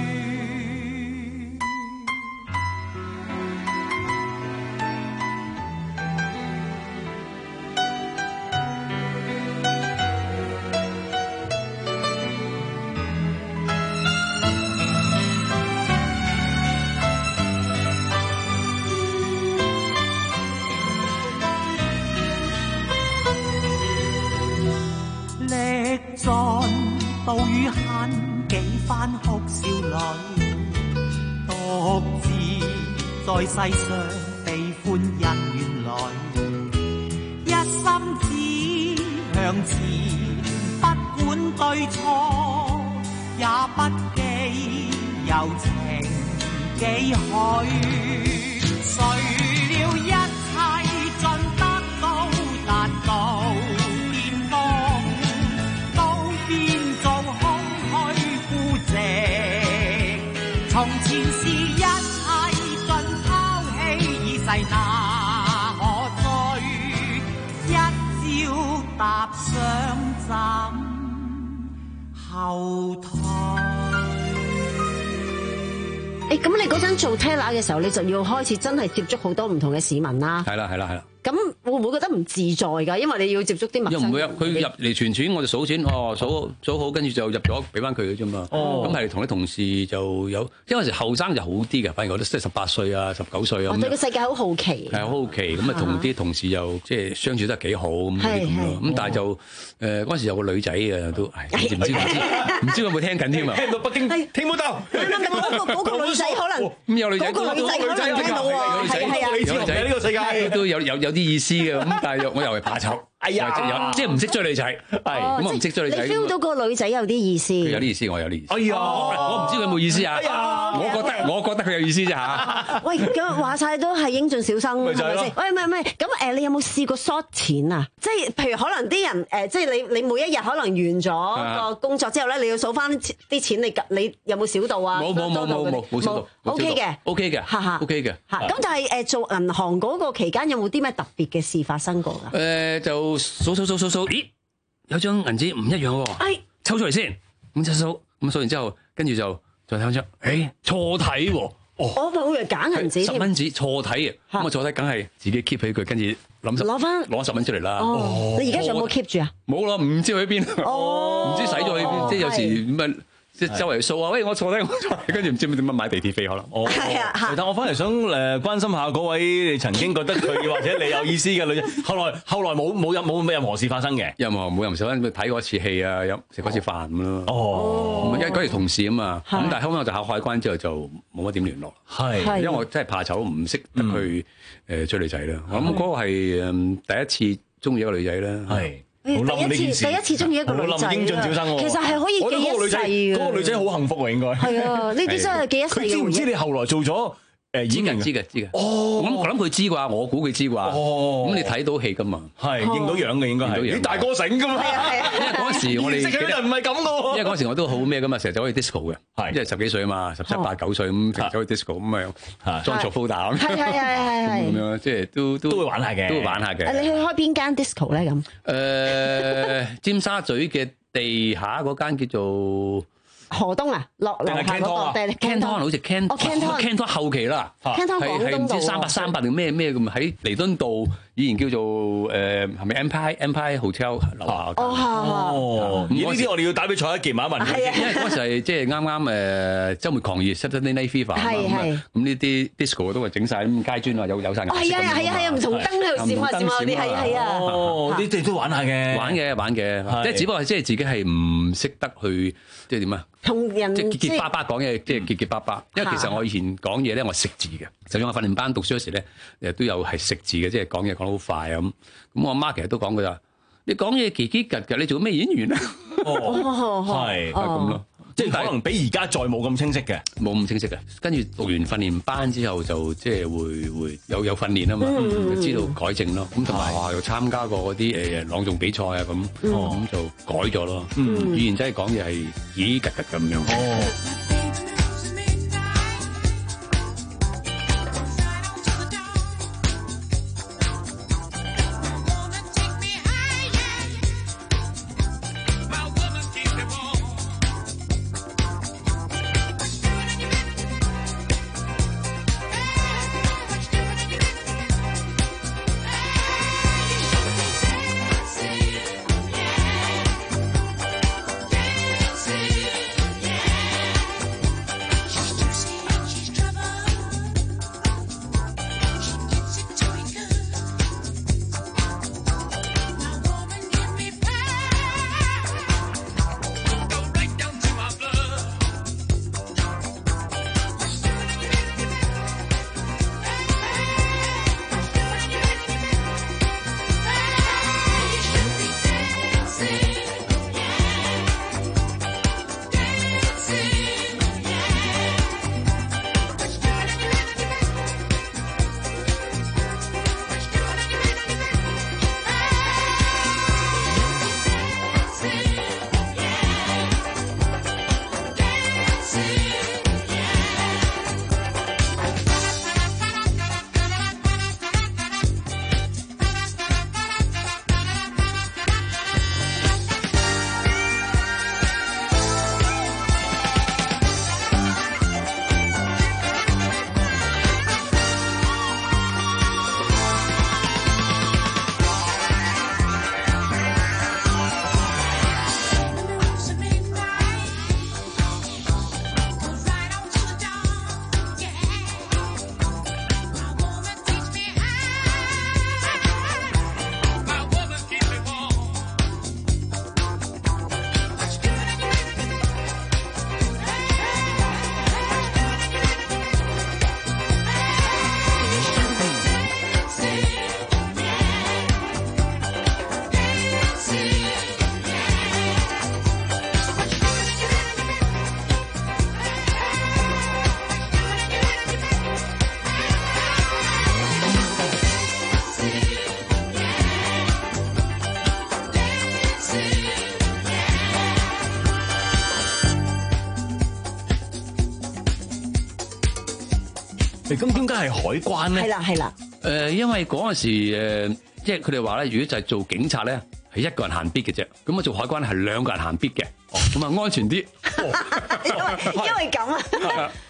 歷盡道與恨，幾番哭笑淚，獨自在世上悲歡人緣來，一心只向前，不管對錯，也不記柔情幾許。誰料一切盡得到達到巔峰，從前是一切盡拋棄，已逝那可追？一朝踏上怎後退？ 誒，咁你嗰陣做 teller 嘅時候，你就要開始真係接觸好多唔同嘅市民啦。 係啦，係啦，係啦。 咁會唔會覺得唔自在㗎？因為你要接觸啲陌生人。 又唔會啊！佢入嚟存錢，我就數錢，哦，數數好，跟住就入咗，俾翻佢嘅啫嘛。咁係同啲同事就有，因為嗰時後生就好啲嘅，反而我覺得即係十八歲啊、十九歲啊。 我對個世界好好奇。 係好好奇，咁啊同啲同事又即係相處得幾好咁啲咁咯。咁但係就誒嗰陣時有個女仔嘅都，唔知唔知唔知佢有冇聽緊添啊？ 聽到北京聽唔到。 嗰個嗰個女仔可能咁有女仔， 嗰個女仔可能聽到喎。係係啊， 有女仔呢個世界都有有有啲意思嘅。咁但係又我又係怕醜， 哎呀， 即係唔識追女仔，係咁我唔識追女仔。 你 feel 到個女仔有啲意思， 佢有啲意思，我有啲意思。 哎呀， 我唔知佢有冇意思啊。我覺得我覺得佢有意思啫嚇。 喂，咁話晒都係英俊小生，係咪先？喂，唔係唔係，咁誒，你有冇試過 short 錢啊？即係譬如可能啲人誒，即係你你每一日可能完咗個工作之後咧，你要數翻啲錢，你你有冇少到啊？ 冇冇冇冇冇冇少到。 O K 嘅 ，O K 嘅， 嚇嚇 ，O K 嘅。 嚇咁但係誒做銀行嗰個期間有冇啲咩特別嘅事發生過㗎？ 誒就數數數數數，咦有張銀紙唔一樣喎， 哎， 抽出嚟先，咁就數，咁數完之後，跟住就再睇翻張，誒錯睇喎， 我會揀銀紙， 十蚊紙錯體嘅，咁我錯體梗係自己 keep 起佢，跟住諗十攞翻攞十蚊出嚟啦。 哦，你而家仲有冇 keep 住啊？ 冇啦，唔知去邊，唔知使咗去邊，即係有時咁啊。即係周圍掃啊！喂，我坐低，我坐低，跟住唔知點樣買地鐵飛可能。 哦，但我翻嚟想誒關心下嗰位你曾經覺得佢或者你有意思嘅女仔，後來後來冇冇任冇任何事發生嘅， 任何冇任何事發生，睇過一次戲啊，有食過一次飯咁咯。 哦， 因為嗰時同事啊嘛，咁但係後尾我就考海關之後就冇乜點聯絡。 係， 因為我真係怕醜，唔識得去誒追女仔啦。咁嗰個係誒第一次中意一個女仔啦。係。 第一次第一次中意一個女仔， 英俊小生其實係可以記一世嘅。 嗰個女仔好幸福喎，應該。係啊，呢啲真係記一世嘅。 佢知唔知你後來做咗？誒知嘅知嘅知嘅，哦，咁我諗佢知啩，我估佢知啩，哦，咁你睇到戲噶嘛， 係認到樣嘅應該係，你大哥醒噶嘛， 係啊係啊， 因為嗰陣時我哋識嘅人唔係咁噶喎， 因為嗰陣時我都好咩噶嘛，成日走去 disco 嘅，係，因為十幾歲啊嘛，十七八九歲咁成日走去 disco 咁咪裝錯 folder 咁， 係係係係係， 咁樣即係都都都會玩下嘅， 都會玩下嘅。 你去開邊間 disco 咧咁？ 誒，尖沙咀嘅地下嗰間叫做河東啊，落樓下嗰個 Canton 好似 Canton， 哦 Canton Canton 後期啦 ，Canton 廣東道係唔知三百三百定咩咩咁喺彌敦道，以前叫做誒係咪 Empire Empire Hotel 樓下？ 哦哦，而呢啲我哋要打俾蔡一傑問一問佢， 因為嗰時係即係啱啱誒週末狂熱 Saturday Night Fever 係係咁呢啲 disco 都係整曬咁街磚啊，有有曬顏色。 係啊係啊係啊，唔同燈喺度閃啊閃啊啲係係啊。 哦，你哋都玩下嘅， 玩嘅玩嘅，即係只不過即係自己係唔識得去即係點啊？ 同人即係結結巴巴講嘢，即係結結巴巴。因為其實我以前講嘢咧，我識字嘅。就算我訓練班讀書嗰時咧，誒都有係識字嘅，即係講嘢講得好快啊咁。咁我阿媽其實都講佢話：你講嘢嘰嘰趌趌，你做咩演員啊？ 哦，係係咁咯。即係可能比而家再冇咁清晰嘅， 冇咁清晰嘅。跟住讀完訓練班之後，就即係會會有有訓練啊嘛，就知道改正咯。咁同埋話又參加過嗰啲誒朗誦比賽啊咁，咁就改咗咯。語言真係講嘢係嘰嘰趌趌咁樣。 咁點解係海關咧？ 係啦係啦。 誒，因為嗰陣時誒，即係佢哋話咧，如果就係做警察咧，係一個人行必嘅啫。咁我做海關係兩個人行必嘅，咁啊安全啲。 因為因為咁啊。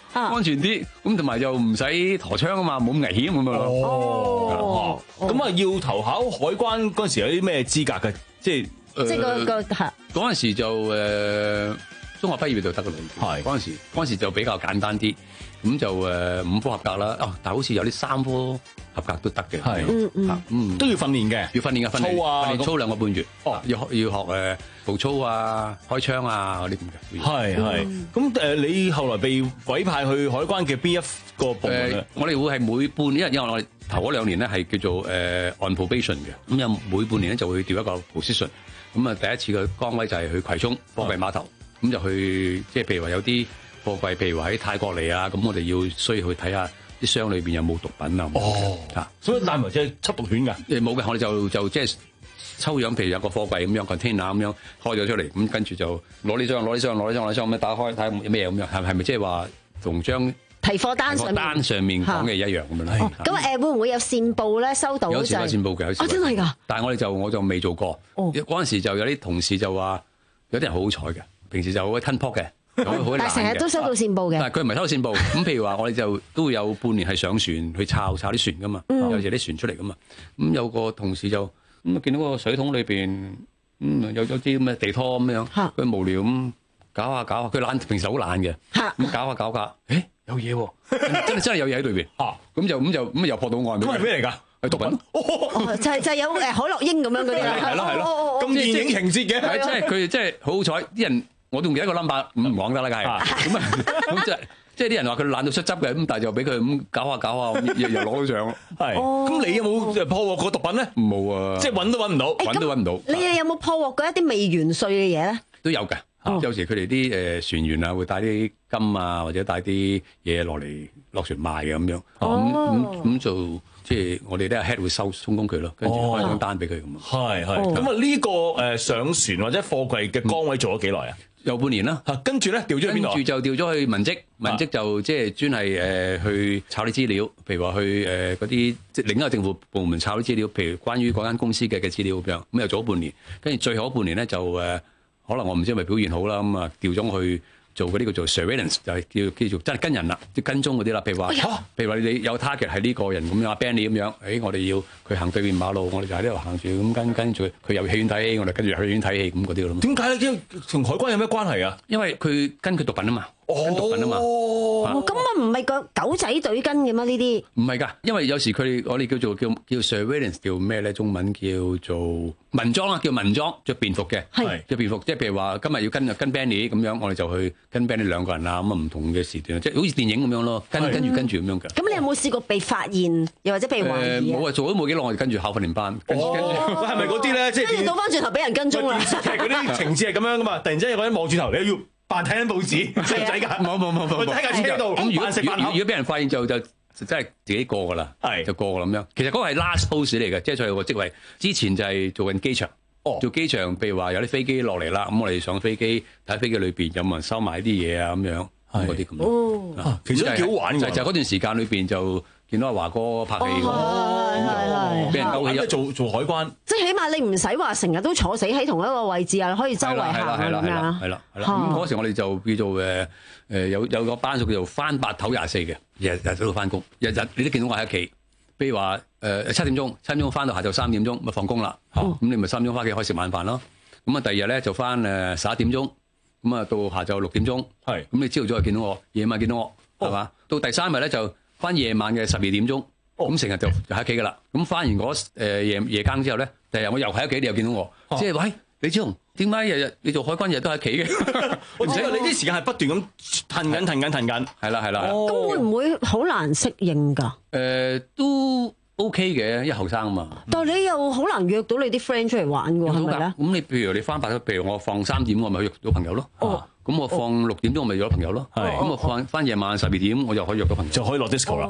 安全啲，咁同埋又唔使陀槍啊嘛，冇咁危險咁樣咯。 哦，咁啊要投考海關嗰陣時有啲咩資格嘅？即係即係個個嗰陣時就誒中學畢業就得㗎啦。係嗰陣時，嗰陣時就比較簡單啲，咁就誒五科合格啦。哦，但係好似有啲三科合格都得嘅。係， 嗯嗯， 嗯都要訓練嘅， 要訓練嘅，訓練操啊， 訓練操兩個半月。 哦， 要學要學誒步操啊、開槍啊嗰啲咁嘅。 係係。咁誒，你後來被委派去海關嘅邊一個部門咧？ 我哋會係每半年，因為我哋頭嗰兩年咧係叫做誒 on probation 嘅，咁有每半年咧就會調一個 position。咁啊，第一次嘅崗位就係去葵涌貨櫃碼頭，咁就去即係譬如話有啲貨櫃，譬如話喺泰國嚟啊，咁我哋要需要去睇下啲箱裏邊有冇毒品啊。 哦，啊，所以帶埋隻緝毒犬㗎？ 誒冇嘅，我哋就就即係抽樣，譬如有個貨櫃咁樣 container 咁樣開咗出嚟，咁跟住就攞呢張攞呢張攞呢張攞呢張咁樣打開睇下有咩咁樣，係係咪即係話同張提貨單上面單上面講嘅一樣咁樣咧？ 咁誒會唔會有線報咧？收到有時有線報嘅，有時。哦，真係㗎！但係我哋就我就未做過。哦。嗰陣時就有啲同事就話，有啲人好好彩嘅，平時就好吞撲嘅，好好但係成日都收到線報嘅。 但係佢唔係收到線報。咁譬如話，我哋就都會有半年係上船去抄抄啲船㗎嘛。有時啲船出嚟㗎嘛。咁有個同事就咁啊，見到個水桶裏邊咁有咗啲咁嘅地拖咁樣，佢無聊咁搞下搞下，佢懶平時好懶嘅。咁搞下搞下，誒有嘢喎！真係真係有嘢喺裏邊。咁就咁就咁又撲到岸。 咁係咩嚟㗎？ 係毒品。 哦，就係就係有誒海洛因咁樣嗰啲啦。 係咯係咯。咁電影情節嘅。 係即係佢即係好好彩，啲人我都唔記得個 number，唔講得啦，梗係。咁啊咁即係即係啲人話佢懶到出汁嘅，咁但係就俾佢咁搞下搞下，又又攞到獎。係。咁你有冇破獲過毒品咧？冇啊。即係揾都揾唔到，揾都揾唔到。 你哋有冇破獲過一啲未完稅嘅嘢咧？ 都有嘅。有時佢哋啲誒船員啊，會帶啲金啊，或者帶啲嘢落嚟落船賣嘅咁樣。咁咁咁就即係我哋咧 head 會收充公佢咯，跟住開張單俾佢咁啊。 係係。咁啊呢個誒上船或者貨櫃嘅崗位做咗幾耐啊？ 有半年啦。 跟住咧調咗去邊度？ 跟住就調咗去文職，文職就即係專係誒去抄啲資料，譬如話去誒嗰啲即係另一個政府部門抄啲資料，譬如關於嗰間公司嘅嘅資料咁樣。咁又做咗半年，跟住最後嗰半年咧就誒。可能我唔知係咪表現好啦，咁啊調咗去做嗰啲叫做 surveillance，就係叫叫做真係跟人啦，即跟蹤嗰啲啦。譬如話，譬如話你有 target 係呢個人咁樣，阿 Benny 咁樣，誒我哋要佢行對面馬路，我哋就喺呢度行住，咁跟跟住佢入戲院睇戲，我哋跟住去戲院睇戲咁嗰啲咯。點解咧？因為同海關有咩關係啊？因為佢跟佢毒品啊嘛。跟毒品啊嘛， 哦，咁啊唔係個狗仔隊跟嘅咩？呢啲唔係㗎，因為有時佢哋我哋叫做叫叫 surveillance 叫咩咧？中文叫做民裝啊，叫民裝着便服嘅，係着便服，即係譬如話今日要跟就跟 Benny 咁樣，我哋就去跟 Benny 兩個人啊，咁啊唔同嘅時段，即係好似電影咁樣咯，跟跟住跟住咁樣嘅。 咁你有冇試過被發現，又或者被懷疑？ 冇啊，做咗冇幾耐，我哋跟住考訓練班，跟住跟住， 係咪嗰啲咧？即係跟住倒翻轉頭俾人跟蹤啦。 係嗰啲情節係咁樣噶嘛？突然之間有個人望住頭，你要扮睇緊報紙，唔使㗎，冇冇冇冇，睇架車度。咁如果如果俾人發現就就真係自己過㗎啦，係就過㗎咁樣。其實嗰個係 last post 嚟嘅，即係最後個職位。之前就係做緊機場，做機場，譬如話有啲飛機落嚟啦，咁我哋上飛機睇飛機裏邊有冇人收埋啲嘢啊咁樣，嗰啲咁。哦，其實都幾好玩㗎。就就嗰段時間裏邊就見到阿華哥拍戲，俾人勾起咗做做海關。 即係起碼你唔使話成日都坐死喺同一個位置啊，可以周圍行咁樣。 係啦係啦係啦係啦。咁嗰時我哋就叫做誒誒有有個班數叫做翻八唞廿四嘅，日日喺度翻工，日日你都見到我喺屋企。譬如話誒七點鐘，七點鐘翻到下晝三點鐘，咪放工啦。咁你咪三點鐘翻屋企開食晚飯咯。咁啊第二日咧就翻誒十一點鐘，咁啊到下晝六點鐘。係。咁你朝頭早就見到我，夜晚見到我，係嘛？到第三日咧就翻夜晚嘅十二點鐘。咁成日就就喺屋企噶啦。咁翻完嗰誒夜夜更之後咧，第日我又喺屋企，你又見到我，即係喂李子雄，點解日日你做海關日日都喺屋企嘅？ 我知道你啲時間係不斷咁騰緊騰緊騰緊， 係啦係啦。 咁會唔會好難適應㗎？ 誒都 OK 嘅，因為後生啊嘛。 但係你又好難約到你啲 friend 出嚟玩㗎喎，係咪咧？ 咁你譬如你翻八，譬如我放三點，我咪去約到朋友咯。哦。咁我放六點鐘，我咪約到朋友咯。係。咁我放翻夜晚十二點，我就可以約到朋友， 就可以落 disco 啦。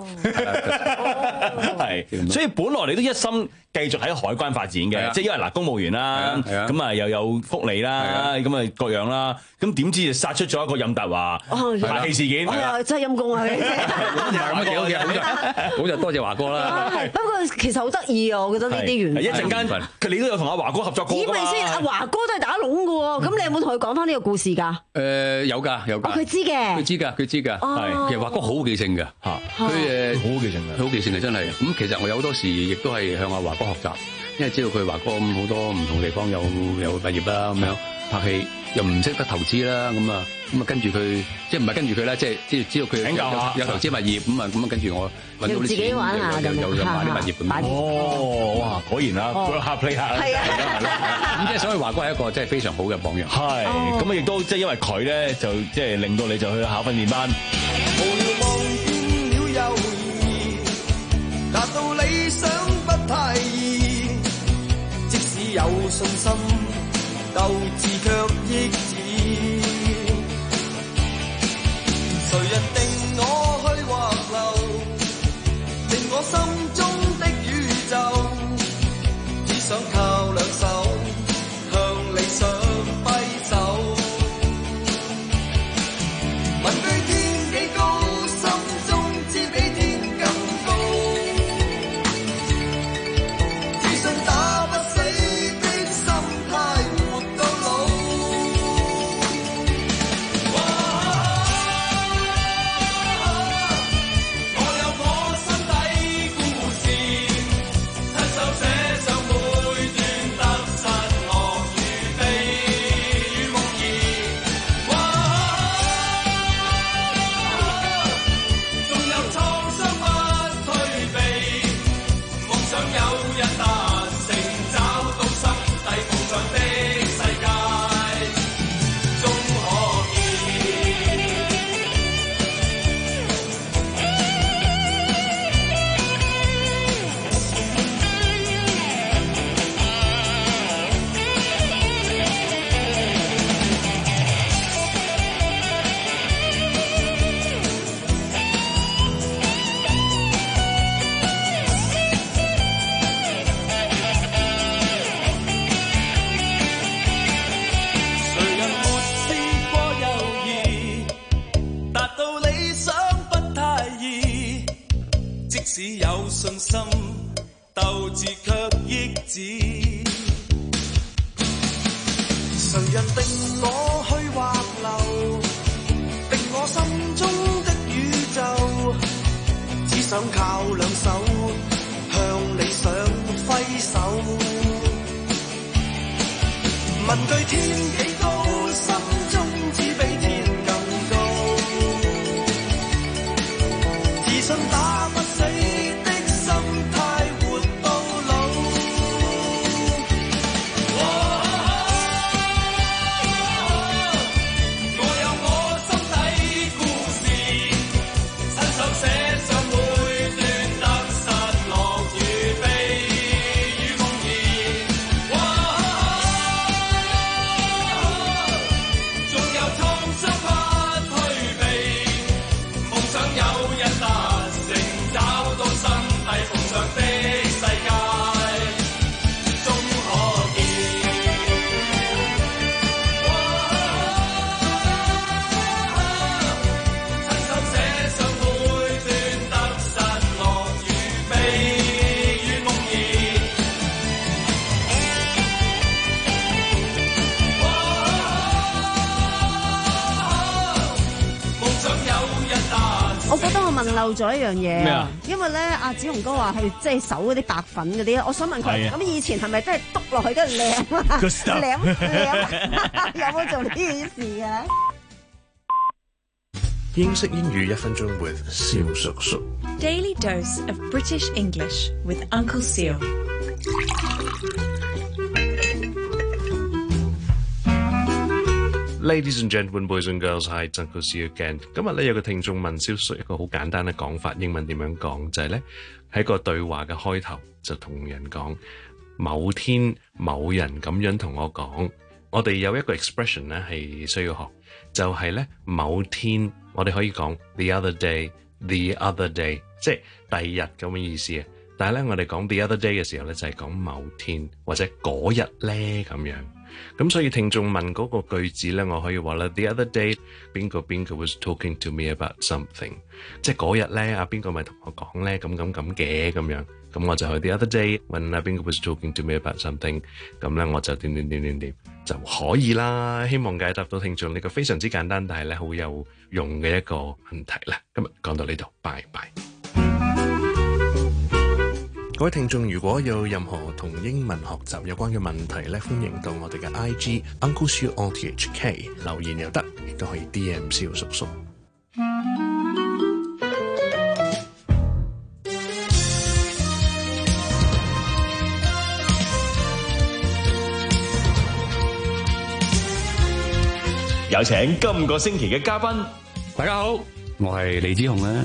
係。所以本來你都一心繼續喺海關發展嘅，即係因為嗱公務員啦，咁啊又有福利啦，咁啊各樣啦，咁點知就殺出咗一個任達華拍戲事件， 真係陰公啊！ 咁幾好嘅，好就好就多謝華哥啦。 係，不過其實好得意啊，我覺得呢啲緣分。 一陣間佢你都有同阿華哥合作過㗎嘛？ 咦咪先，阿華哥都係打龍㗎喎，咁你有冇同佢講翻呢個故事㗎？ 誒誒有㗎有㗎， 哦佢知嘅， 佢知㗎佢知㗎，係其實華哥好記性㗎嚇，佢誒好記性㗎， 佢好記性嘅真係。咁其實我有好多時亦都係向阿華哥學習，因為知道佢華哥咁好多唔同地方有有畢業啦咁樣拍戲。又唔識得投資啦，咁啊，咁啊跟住佢，即係唔係跟住佢啦，即係即係知道佢有有投資物業，咁啊咁啊跟住我揾到啲錢，又又又買啲物業咁。 哦，哇，果然啊 work hard play hard，係啊，係啦， 咁即係所以華哥係一個即係非常好嘅榜樣。 係，咁啊亦都即係因為佢咧，就即係令到你就去考訓練班。 無聊望見了友誼，達到理想不太易，即使有信心。鬥志卻抑止，誰人定我去或留，定我心中的宇宙，只想靠兩手向理想揮手。問句天幾高，心中知比天更高，自信打不死的心態。只有信心，鬥志卻抑止。誰人定我去或留，定我心中的宇宙，只想靠兩手向理想揮手。問句天幾高，心中只比天更高，自信打不死。 漏咗一樣嘢啊！因為咧，阿子雄哥話係即係手嗰啲白粉嗰啲，我想問佢，咁以前係咪真係篤落去跟住舐啊？舐舐有冇做呢件事嘅？ 英式英語一分鐘 with 蕭叔叔。 Daily dose of British English with Uncle Seal。 Ladies and gentlemen, boys and girls, hi, it's Uncle Seal again。今日咧有個聽眾問蕭叔一個好簡單嘅講法，英文點樣講？就係咧喺個對話嘅開頭就同人講，某天某人咁樣同我講，我哋有一個 expression 咧係需要學，就係咧某天我哋可以講 the other day，the other day， 即係第二日咁嘅意思啊。但係咧我哋講 the other day 嘅時候咧就係講某天或者嗰日咧咁樣。 咁所以聽眾問嗰個句子咧，我可以話啦 ，The other day 邊個邊個 was talking to me about something， 即係嗰日咧，阿邊個咪同我講咧，咁咁咁嘅咁樣，咁我就去 The other day when 阿邊個 was talking to me about something， 咁咧我就點點點點點就可以啦。希望解答到聽眾呢個非常之簡單，但係咧好有用嘅一個問題啦。今日講到呢度，拜拜。各位聽眾，如果有任何同英文學習有關嘅問題咧，歡迎到我哋嘅 I G Uncle Siu O T H K 留言又得，亦都可以 D M 蕭叔叔。 有請今個星期嘅嘉賓。 大家好，我係李子雄啊。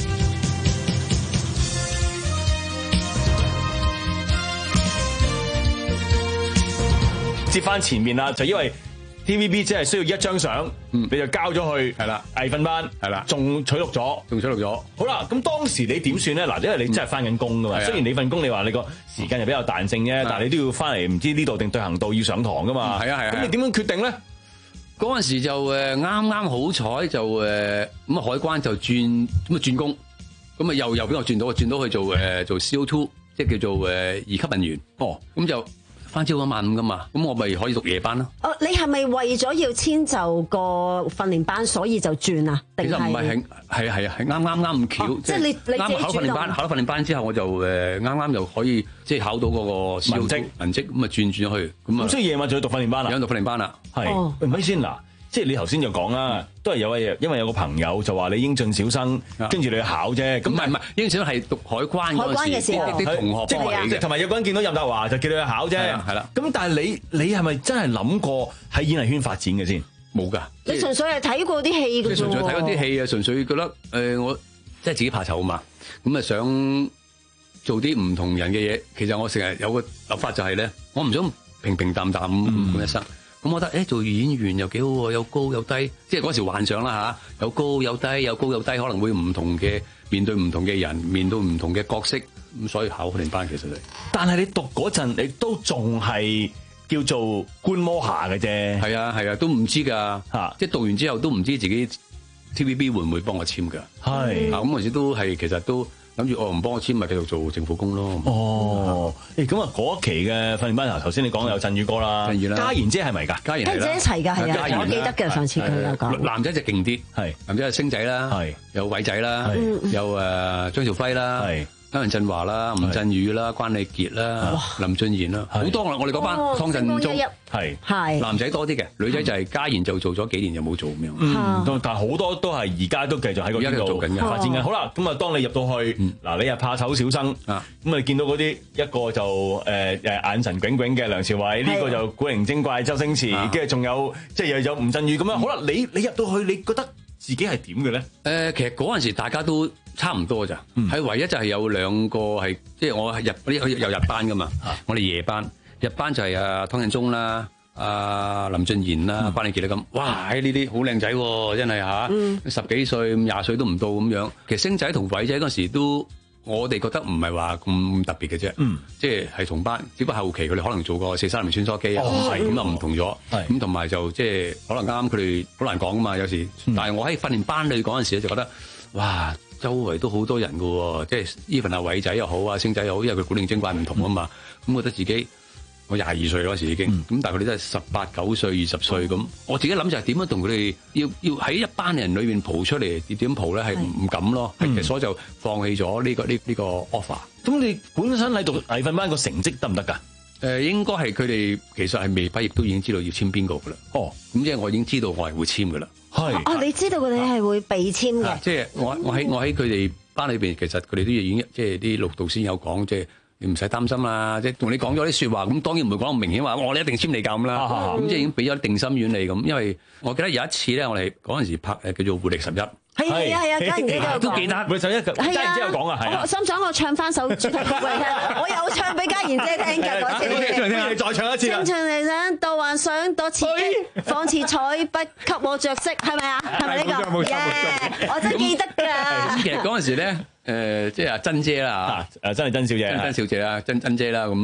接翻前面啦，就因為 T V B 只係需要一張相，嗯、你就交咗去係啦，藝訓班係啦，仲取錄咗， 仲取錄咗。 好啦，咁當時你點算咧？嗱，因為你真係翻緊工噶嘛，嗯、雖然你份工你話你個時間又比較彈性啫，但係你都要翻嚟唔知呢度定對行道要上堂噶嘛。係啊係啊。咁你點樣決定咧？ 嗰陣時就誒啱啱好彩就誒咁啊海關就轉咁啊轉工，咁啊又又俾我轉到，轉到去做誒做 C O 二，即係叫做誒二級人員。哦，咁就。翻朝嗰晚五噶嘛，咁我咪可以讀夜班咯。 哦，你係咪為咗要遷就個訓練班，所以就轉啊？定係？其實唔係，係係係啊，係啱啱啱咁巧，即係你你啱考訓練班，考咗訓練班之後，我就誒啱啱又可以即係考到嗰個文職文職，咁啊轉轉咗去，咁啊。咁所以夜晚就去讀訓練班啦。夜晚讀訓練班啦，係。 喂，唔係先嗱。即係你頭先就講啦，都係有位，因為有個朋友就話你英俊小生，跟住你去考啫。咁唔係唔係，英俊小生係讀海關嗰陣時，啲同學幫你嘅。同埋有個人見到任達華就叫你去考啫。係啦。咁但係你你係咪真係諗過喺演藝圈發展嘅先？冇㗎。 你純粹係睇過啲戲㗎啫喎。 純粹睇過啲戲啊，純粹覺得誒我即係自己怕醜啊嘛，咁啊想做啲唔同人嘅嘢。其實我成日有個諗法就係咧，我唔想平平淡淡咁一生。咁我覺得誒做演員又幾好喎，有高有低，即係嗰時幻想啦嚇，有高有低，有高有低，可能會唔同嘅面對唔同嘅人，面對唔同嘅角色，咁所以考訓練班其實你。 但係你讀嗰陣，你都仲係叫做觀摩下嘅啫。 係啊係啊，都唔知㗎嚇，即係讀完之後都唔知自己 T V B 會唔會幫我簽㗎。係，咁嗰時都係其實都。諗住我唔幫我簽，咪繼續做政府工咯。 哦，誒咁啊，嗰期嘅訓練班頭先你講有振宇哥啦，振宇啦，嘉賢姐係咪㗎？ 嘉賢係啦， 一齊㗎，係啊，我記得嘅上次佢有講。 男仔就勁啲，係男仔係星仔啦，係有偉仔啦，有誒張兆輝啦，係歐陽震華啦，吳鎮宇啦，關禮傑啦，林俊賢啦，好多啦。我哋嗰班湯鎮宗係係男仔多啲嘅，女仔就係嘉賢就做咗幾年又冇做咁樣。 嗯，但係好多都係而家都繼續喺個邊度做緊嘅發展緊。好啦，咁啊，當你入到去嗱，你又怕醜小生啊，咁啊見到嗰啲一個就誒誒眼神炯炯嘅梁朝偉，呢個就古靈精怪周星馳，跟住仲有即係又有吳鎮宇咁樣。好啦，你你入到去，你覺得自己係點嘅咧？ 誒，其實嗰陣時大家都差唔多咋，係唯一就係有兩個係，即係我係日啲有日班噶嘛，我哋夜班，日班就係阿湯鎮宗啦、阿林俊賢啦、關禮傑啦咁，哇！呢啲好靚仔喎，真係嚇，十幾歲、廿歲都唔到咁樣。其實星仔同偉仔嗰時都，我哋覺得唔係話咁特別嘅啫，即係係同班，只不過後期佢哋可能做過四三零穿梭機啊，咁就唔同咗，咁同埋就即係可能啱啱佢哋好難講噶嘛，有時。但係我喺訓練班裏嗰陣時咧，就覺得哇！周圍都好多人㗎喎，即係 even 阿偉仔又好，阿星仔又好，因為佢古靈精怪唔同啊嘛，咁覺得自己我廿二歲嗰時已經，咁、嗯、但係佢哋都係十八九歲、二十歲咁，我自己諗就係點樣同佢哋要要喺一班人裏面蒲出嚟，點點蒲咧係唔敢咯，係、嗯、所以就放棄咗呢、呢個呢呢、呢個 offer。 咁你本身喺讀藝訓班個成績得唔得㗎？ 誒、呃、應該係佢哋其實係未畢業都已經知道要簽邊個㗎啦。哦，咁即係我已經知道我係會簽㗎啦。係。 哦，你知道佢哋係會被簽嘅。 即係我我喺我喺佢哋班裏邊，其實佢哋都已經即係啲陸導先有講，即係你唔使擔心啦。即係同你講咗啲説話，咁當然唔會講咁明顯話，我哋一定簽你咁啦。咁即係已經俾咗定心丸你咁。因為我記得有一次咧，我哋嗰陣時拍誒叫做《活力十一》。 係啊係啊係啊，家賢姐都記得，每首一家賢姐有講啊，係啊。 我心想我唱翻首主題曲俾你聽，我有唱俾家賢姐聽㗎嗰次。 你再唱一次啊！ 青春理想多幻想多刺激，放似彩筆給我着色，係咪啊？係咪呢個？冇錯冇錯，我真記得㗎。 其實嗰陣時咧，誒即係阿珍姐啦嚇， 誒真係珍小姐， 珍小姐啦，珍珍姐啦咁。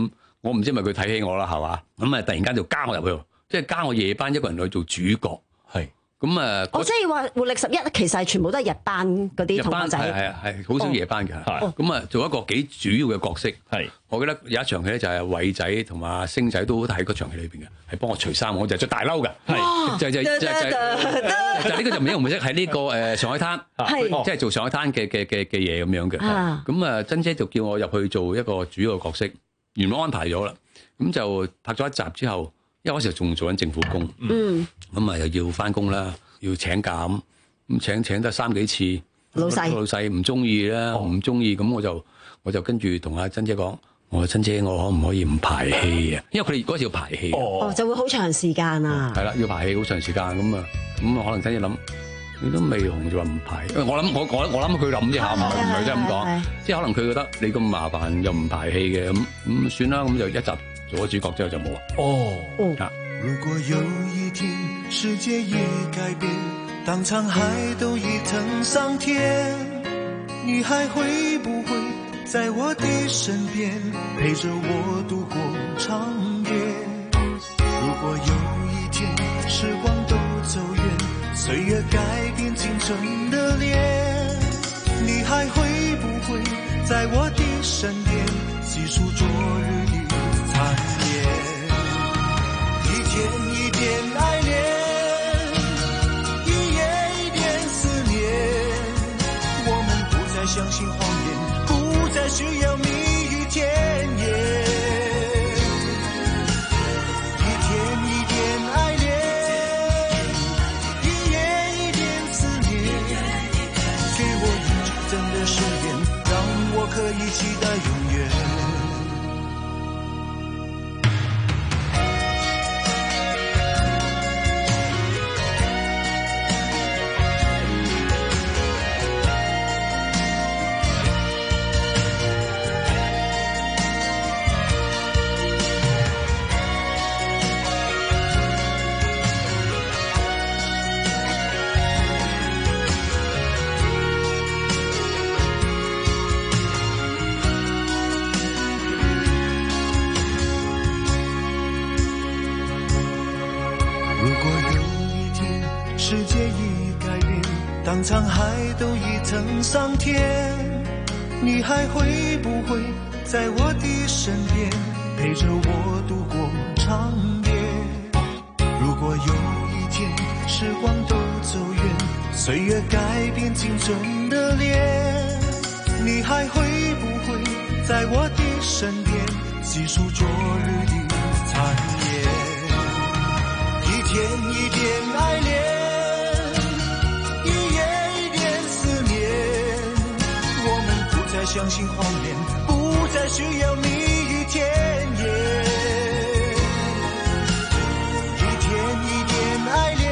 我唔知係咪佢睇起我啦，係嘛？咁啊，突然間就加我入去，即係加我夜班一個人去做主角。 係咁啊， 我即係話活力十一其實係全部都係日班嗰啲同學仔， 係係係好少夜班嘅。咁啊，做一個幾主要嘅角色。係，我記得有一場戲咧，就係偉仔同埋星仔都喺嗰場戲裏邊嘅，係幫我除衫，我就着大褸嘅。係，就就就就就呢個就唔係英雄本色，係呢個誒上海灘，即係做上海灘嘅嘅嘅嘅嘢咁樣嘅。咁啊，珍姐就叫我入去做一個主要嘅角色，原本安排咗啦。咁就拍咗一集之後。因為嗰時仲做緊政府工，嗯，咁啊又要翻工啦，要請假咁，咁請請得三幾次，老細老細唔中意啦，唔中意，咁我就我就跟住同阿珍姐講，我話珍姐，我可唔可以唔排戲啊？因為佢哋嗰時要排戲， 哦，就會好長時間啊， 係啦，要排戲好長時間咁啊，咁可能珍姐諗，你都未紅就話唔排，我諗我我我諗佢諗啫嚇，唔係唔係真係咁講，即係可能佢覺得你咁麻煩又唔排戲嘅，咁咁算啦，咁就一集。做咗主角之後就冇啦。哦，啊！ 如果有一天世界已改變，當滄海都已騰上天，你還會不會在我的身邊陪着我度過長夜？如果有一天時光都走遠，歲月改變青春的臉，你還會不會在我的身邊細數昨日的殘夜，一天一點愛戀，一夜一點思念，我們不再相信謊言，不再需要蜜語甜言，一天一點愛戀，一夜一點思念，給我一句真的誓言，讓我可以期待永遠。當滄海都已騰上天，你還會不會在我的身邊陪着我度過長夜？如果有一天時光都走遠，歲月改變青春的臉，你還會不會在我的身邊細數昨日的殘夜？一天一點愛戀，相信謊言，不再需要蜜語甜言，一天一點愛戀，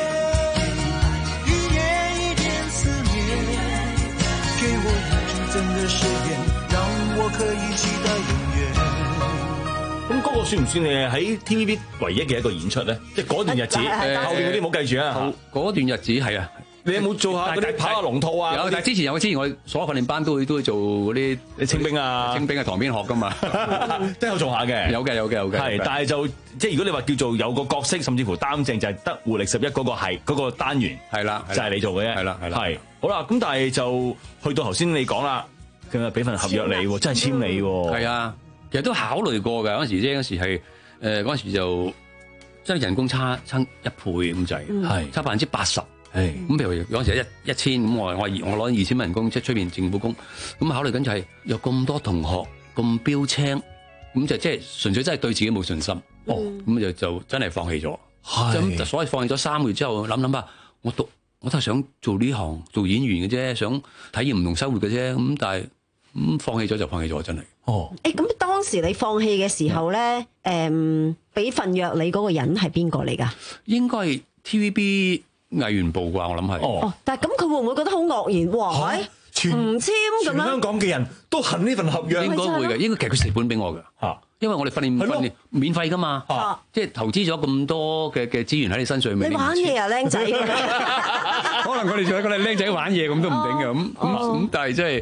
一夜一點思念，給我一句真的誓言，讓我可以期待永遠。 咁嗰個算唔算係喺 T V B 唯一嘅一個演出咧？即係嗰段日子，誒後邊嗰啲唔好計住啊。 嗰段日子係啊。 你有冇做下嗰啲跑下龍套啊？ 有，但係之前有，之前我所有訓練班都會都會做嗰啲清兵啊， 清兵啊，旁邊學噶嘛， 都有做下嘅。 有嘅，有嘅，有嘅。係， 但係就即係如果你話叫做有個角色，甚至乎擔正就係得活力十一嗰個係嗰個單元， 係啦， 就係你做嘅啫。 係啦，係啦。係好啦，咁但係就去到頭先你講啦，佢話俾份合約你，真係簽你喎。 係啊，其實都考慮過㗎。嗰時啫，嗰時係誒嗰時就真係人工差差一倍咁滯，係差百分之八十。係咁，譬如嗰陣時一一千咁，我我我攞二千蚊人工，即係出邊政府工，咁考慮緊就係有咁多同學咁標青，咁就即係純粹真係對自己冇信心，哦，咁就就真係放棄咗。咁就所謂放棄咗三個月之後，諗諗下，我讀我都係想做呢行做演員嘅啫，想體驗唔同生活嘅啫，咁但係咁放棄咗就放棄咗，真係。哦， 誒咁當時你放棄嘅時候咧，誒俾份約你嗰個人係邊個嚟㗎？ 應該係 T V B。藝員部啩，我諗係。 哦，但係咁佢會唔會覺得好愕然？哇， 全唔簽咁樣， 香港嘅人都恨呢份合約。 應該會嘅，應該其實佢成本俾我嘅嚇，因為我哋訓練訓練免費㗎嘛，即係投資咗咁多嘅嘅資源喺你身上。 你玩嘢啊，僆仔！ 可能我哋仲有個僆仔玩嘢咁都唔定嘅，咁咁咁，但係即係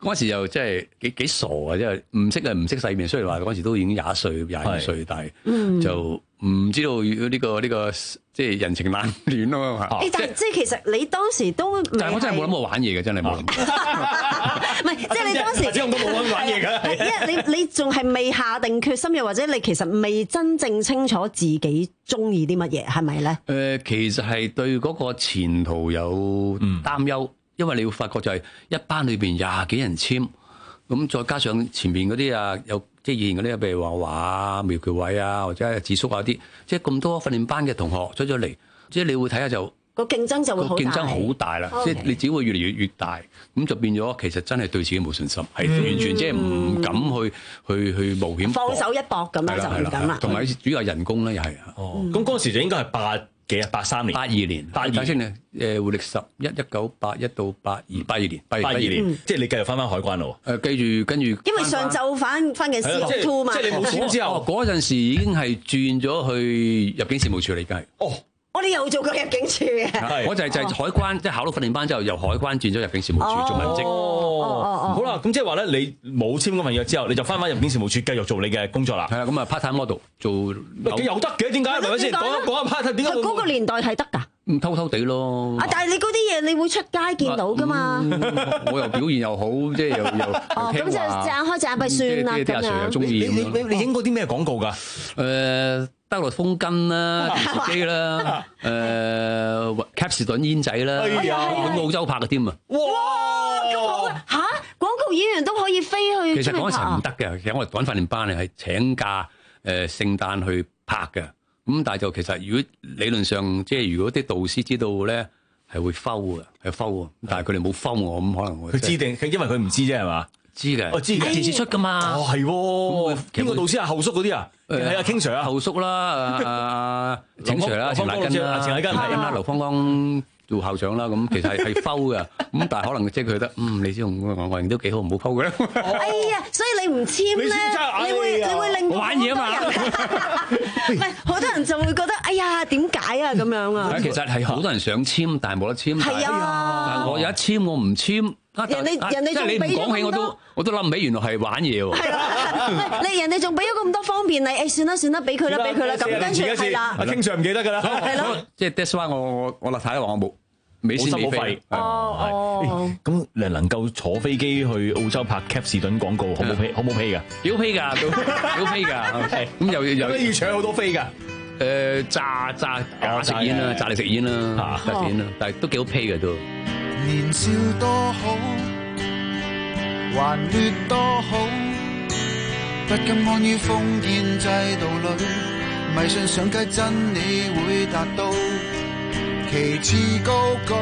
嗰陣時又真係幾幾傻啊！即係唔識啊，唔識世面。雖然話嗰陣時都已經廿歲、廿二歲，但係就唔知道呢、呢個呢、呢個即係人情冷暖咯嘛。 但係即係其實你當時都， 但係我真係冇諗過玩嘢嘅，真係冇諗。 唔係，即係你當時， 只我都冇諗玩嘢㗎。 因為你你仲係未下定決心，又或者你其實未真正清楚自己中意啲乜嘢，係咪咧？誒、 呃，其實係對嗰個前途有擔憂。嗯，因為你會發覺就係一班裏邊廿幾人簽，咁再加上前面嗰啲啊，有即係以前嗰啲，譬如話華啊、苗僑偉啊，或者係智叔啊啲，即係咁多訓練班嘅同學出咗嚟，即係你會睇下就個競爭就會好大， 競爭好大啦， Okay. 即係你只會越嚟越越大，咁就變咗其實真係對自己冇信心，係、嗯、完全即係唔敢去去去冒險放手一搏咁樣就唔敢啦。 同埋主要係人工咧又係哦，咁嗰時就應該係八幾啊？八三年、 八二年、八二年，誒活力十一一九八一到八二八二年、八二年， 即係你繼續翻翻海關咯。 誒，跟住跟住， 因為上晝翻翻嘅 C O two 嘛， 即係你冇簽之後，嗰陣時已經係轉咗去入境事務處嚟，已經係。哦， 我哋又做過入境處嘅， 我就係就係海關，即係考到訓練班之後，由海關轉咗入境事務處做文職。 哦，好啦，咁即係話咧，你冇簽嗰份約之後，你就翻翻入境事務處繼續做你嘅工作啦。 係啦，咁啊 part time model 做， 又得嘅，點解？係咪先？講一講下 part time 點解？ 嗰個年代係得㗎。 唔偷偷地咯。 啊！但係你嗰啲嘢，你會出街見到㗎嘛？ 我又表現又好，即係又又哦，咁就隻眼開隻眼閉算啦。 啲阿 Sir 又中意。 你你你你影過啲咩廣告㗎？ 誒，德樂風巾啦，自己啦，誒，卡士頓煙仔啦，喺澳洲拍嘅添啊！ 哇，咁好啊！嚇，廣告演員都可以飛去。 其實嗰陣時唔得嘅，其實我哋趕訓練班咧係請假誒聖誕去拍嘅。咁但係就其實如果理論上即係如果啲導師知道咧係會 foul 嘅，係 foul 但係佢哋冇 foul我，咁可能會佢知定佢因為佢唔知啫係嘛？ 知嘅， 我知嘅， 電視出噶嘛。 哦係喎，邊個導師啊？後叔嗰啲啊？係啊，King Sir 啊， 後叔啦，阿景 Sir 啦，陳乃根啦， 陳乃根係啦，劉芳剛做校長啦，咁其實係係 foul 嘅，咁但係可能即係佢覺得嗯，你知我我外形都幾好，唔好 foul 嘅。 哎呀，所以你唔簽咧，你會你會令玩嘢啊嘛。 唔係好多人就會覺得哎呀點解啊咁樣啊？ 其實係好多人想簽，但係冇得簽。 係啊， 但係我有一簽我唔簽。 人哋人哋仲俾咗咁多， 我都諗唔起原來係玩嘢喎。 係啦，你人哋仲俾咗咁多方便你，誒算啦算啦，俾佢啦俾佢啦，咁跟住係啦。 阿 King Sir 唔記得㗎啦。 係咯， 即係 that's why 我我我太太話我冇美先美飛。 哦哦。 咁你能夠坐飛機去澳洲拍卡士頓廣告，好冇 pay 好冇 pay 㗎？ 幾好 pay 㗎，幾好 pay 㗎。咁又又要搶好多飛㗎。 誒炸炸炸食煙啦，炸你食煙啦，炸食煙啦，但係都幾好 pay 嘅都。 年少多好，還劣多好，不甘安於封建制度裏，迷信上街真理會達到，旗幟高舉，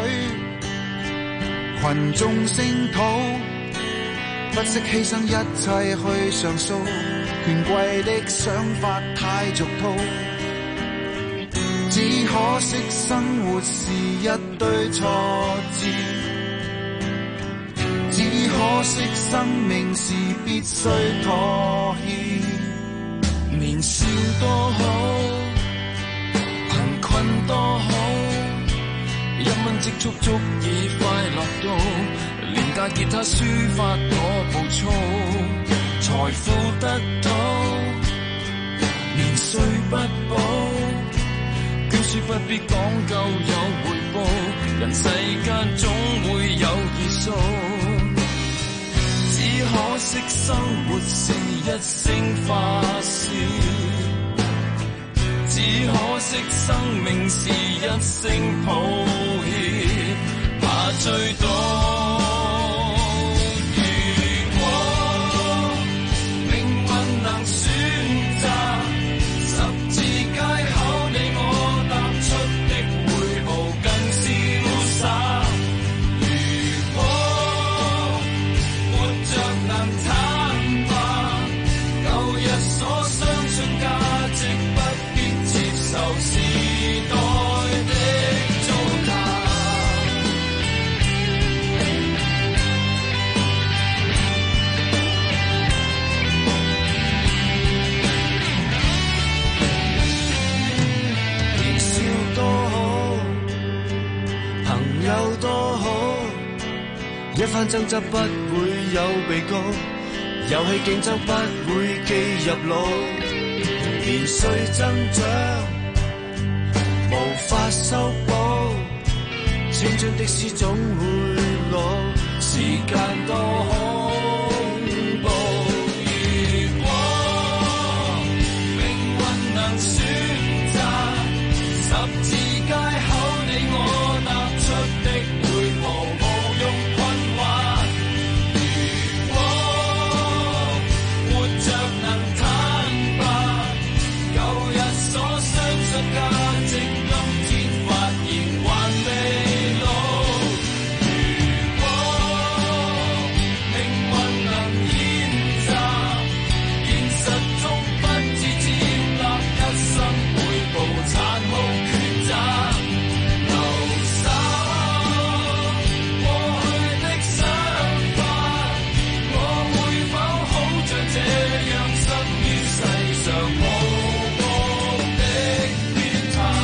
群眾聲討，不惜犧牲一切去上訴，權貴的想法太俗套。只可惜生活是一堆挫折，只可惜生命是必須妥協。年少多好，貧困多好，一蚊積蓄足以快樂到，廉價吉他抒發我暴躁，財富得到，年歲不保。教書不必講究有回報，人世間總會有結數。只可惜生活是一聲發笑，只可惜生命是一聲抱歉，怕追到。如果命運能選擇，十字街口你我出的回報更瀟灑。如果活着能坦白，舊日所相信價值不必接受時代的糟蹋。年少多好，朋友多好，一番爭執不會有被告，遊戲競爭不會記入腦，年歲增長無法修補，青春的詩總會老，時間多恐怖。如果命運能選擇，十字街口你我踏出的每步無用困惑。如果活着能坦白，舊日所相信價值，今天發現還未老。如果命運能演習，現實中不知接納一生每步殘酷抉擇，留守過去的想法，我會否好像這樣生於世上無目的鞭撻？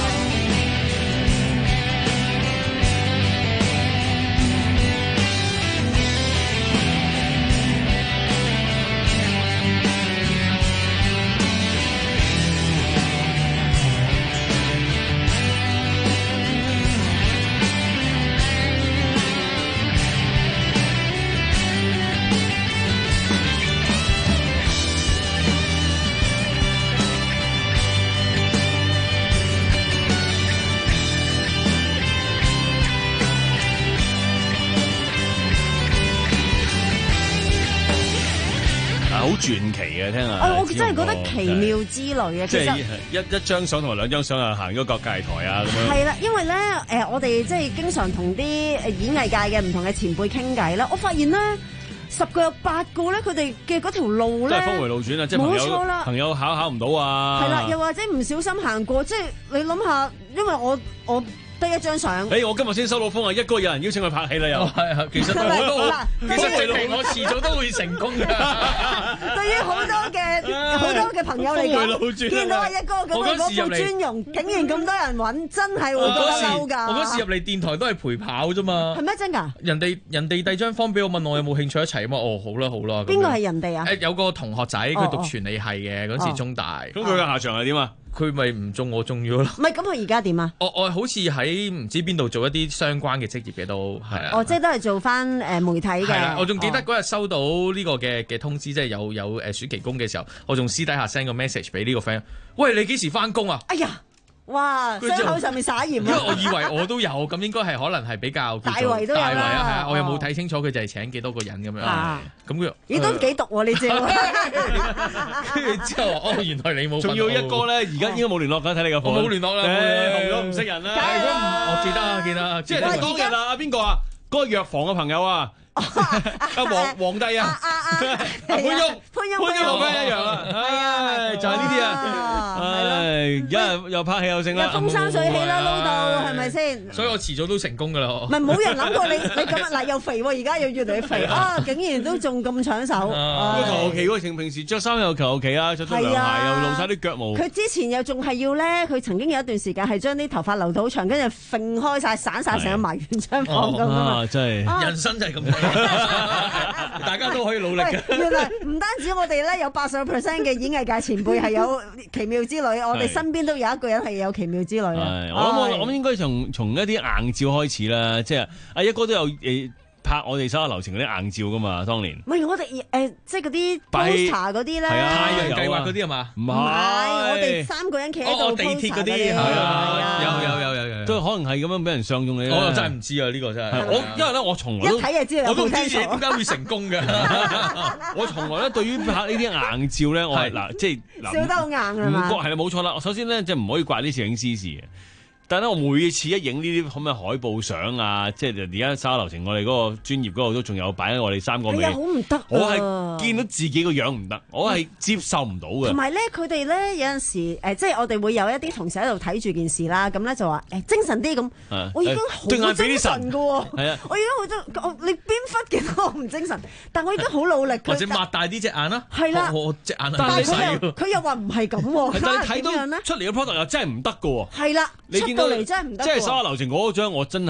好傳奇嘅，聽下。 啊，我真係覺得奇妙之類嘅， 即係其實。 一一張相同埋兩張相啊，行咗各界台啊咁樣。 係啦，因為咧，誒、我哋即係經常同啲誒演藝界嘅唔同嘅前輩傾偈啦，我發現咧，十個有八個咧，佢哋嘅嗰條路咧， 都係峰迴路轉啊！即係朋冇錯啦友朋友考考唔到啊。 係啦，又或者唔小心行過，即係你諗下，因為我我得一張相。 誒，我今日先收到風啊！一個有人邀請佢拍戲啦，又係係，其實我都其實證明我遲早都會成功嘅。 對於好多嘅好多嘅朋友嚟講，見到阿一哥咁樣嗰副尊容，竟然咁多人揾，真係會覺得嬲㗎。 我嗰時入嚟電台都係陪跑啫嘛。 係咩真㗎？ 人哋人哋遞張方俾我，問我有冇興趣一齊啊嘛。哦，好啦好啦。 邊個係人哋啊？ 誒有個同學仔，佢讀傳理系嘅，嗰時中大。 咁佢嘅下場係點啊？ 佢咪唔中我中咗咯。 唔係，咁佢而家點啊？ 我我好似喺唔知邊度做一啲相關嘅職業嘅都係啊。 哦，即係都係做翻誒媒體嘅。 係啦，我仲記得嗰日收到呢個嘅嘅通知，即係有有誒暑期工嘅時候，我仲私底下 send 個 message 俾呢個 friend，喂，你幾時翻工啊？ 哎呀！哇！傷口上面灑鹽，因為我以為我都有，咁應該係可能係比較大圍都有大圍啊，係啊，我又冇哦睇清楚佢就係請幾多個人咁樣，咁佢咦都幾毒喎呢招， 跟住之後哦，原來你冇， 仲要一哥咧，而家應該冇聯絡㗎，睇你個我冇聯絡啦， 紅咗唔識人啦， 我記得啊記得， 即係當日啊，邊個啊？嗰個藥房嘅朋友啊，阿皇皇帝啊，潘翁潘翁潘翁潘一樣啊，唉，就係呢啲啊，唉，而家又拍戲又剩啦， 風生水起啦，撈到係咪先？ 所以我遲早都成功㗎啦， 唔係冇人諗過你你咁嗱又肥喎，而家又越嚟越肥啊！竟然都仲咁搶手， 求其喎，平平時着衫又求其啊，着對涼鞋又露晒啲腳毛。 佢之前又仲係要咧，佢曾經有一段時間係將啲頭髮留到好長，跟住揈開晒散晒成個埋完張房咁啊！ 真係人生就係咁，大家都可以努力嘅。 原來唔單止我哋咧有八十個 percent 嘅演藝界前輩係有奇妙之旅，我哋身邊都有一個人係有奇妙之旅啊！ 我諗我我諗應該從從一啲硬照開始啦，即係阿一哥都有誒拍我哋手下留情嗰啲硬照噶嘛，當年。 唔係我哋誒，即係嗰啲 poster 嗰啲咧， 太陽計劃嗰啲係嘛？ 唔係， 我哋三個人企喺度。 地鐵嗰啲係啊，有有有有有， 都可能係咁樣俾人上用你。 我真係唔知啊，呢個真係。 我因為咧，我從來都一睇就知我都唔知嘢點解會成功嘅。 我從來咧對於拍呢啲硬照咧，我係嗱即係笑得好硬係嘛？ 唔係啦，冇錯啦。首先咧，即係唔可以怪啲攝影師事嘅。但係咧，我每次一影呢啲咁嘅海報相啊，即係而家沙流情，我哋嗰個專業嗰度都仲有擺喺我哋三個尾。 係啊，好唔得。 我係見到自己個樣唔得，我係接受唔到嘅。 同埋咧，佢哋咧有陣時誒，即係我哋會有一啲同事喺度睇住件事啦，咁咧就話誒精神啲咁。我已經好精神㗎喎。係啊，我已經好精，我你邊忽嘅我唔精神，但我已經好努力。 或者擘大啲隻眼啦。 係啦， 我隻眼但係佢又佢又話唔係咁喎。 但係睇到出嚟嘅 product 又真係唔得㗎喎。 係啦，出到嚟真係唔得。 即係手下留情嗰張，我真係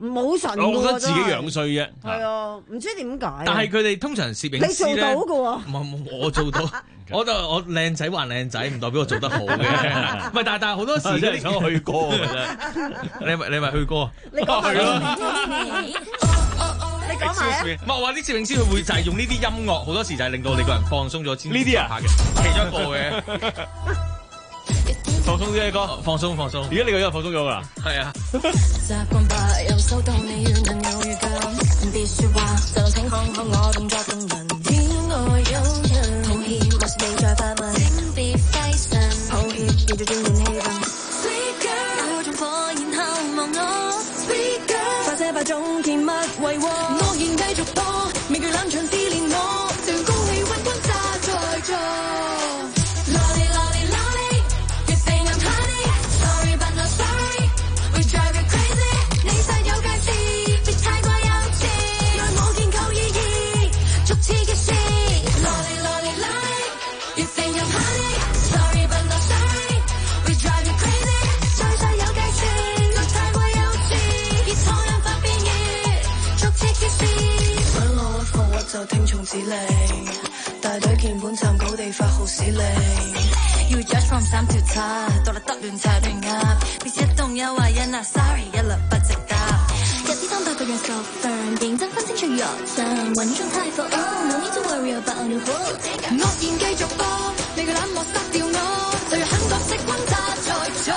冇神㗎喎， 我覺得自己真係樣衰啫。 係啊，唔知點解。 但係佢哋通常攝影你做師咧， 到㗎喎， 唔係我做到，我就我靚仔還靚仔，唔代表我做得好嘅。唔係，但係但係好多時嗰啲想去歌嘅啫。 你咪你咪去歌， 你講埋咯。你講埋啊！ 唔係我話啲攝影師佢會就係用呢啲音樂，好多時就係令到你個人放鬆咗先。 呢啲啊拍嘅其中一個嘅。 放鬆啲歌， 放鬆放鬆。 而家你個樣放鬆咗㗎啦。 係啊。 習慣吧，又收到你要能有預感，別説話，就請看看我動作動人。天外有人，抱歉，莫是你在發問，請別揮神，抱歉，要做轉換氣氛。Sweet girl，有種火焰後望我 ，Sweet girl，發射百種甜蜜為禍，我現繼續播，未懼冷場試煉我，就用高氣溫轟炸在座。就聽從指令，大隊鍵盤站稿地發號施令。要 judge from 三條叉，獨立得亂拆亂噏，別一動又話人啊 ，sorry 一律不值得。一啲三百個人十份，認真分清楚若真，穩中太浮。Oh no need to worry about on your book。我現繼續播，你嘅冷漠殺掉我，就讓狠角色轟炸在座。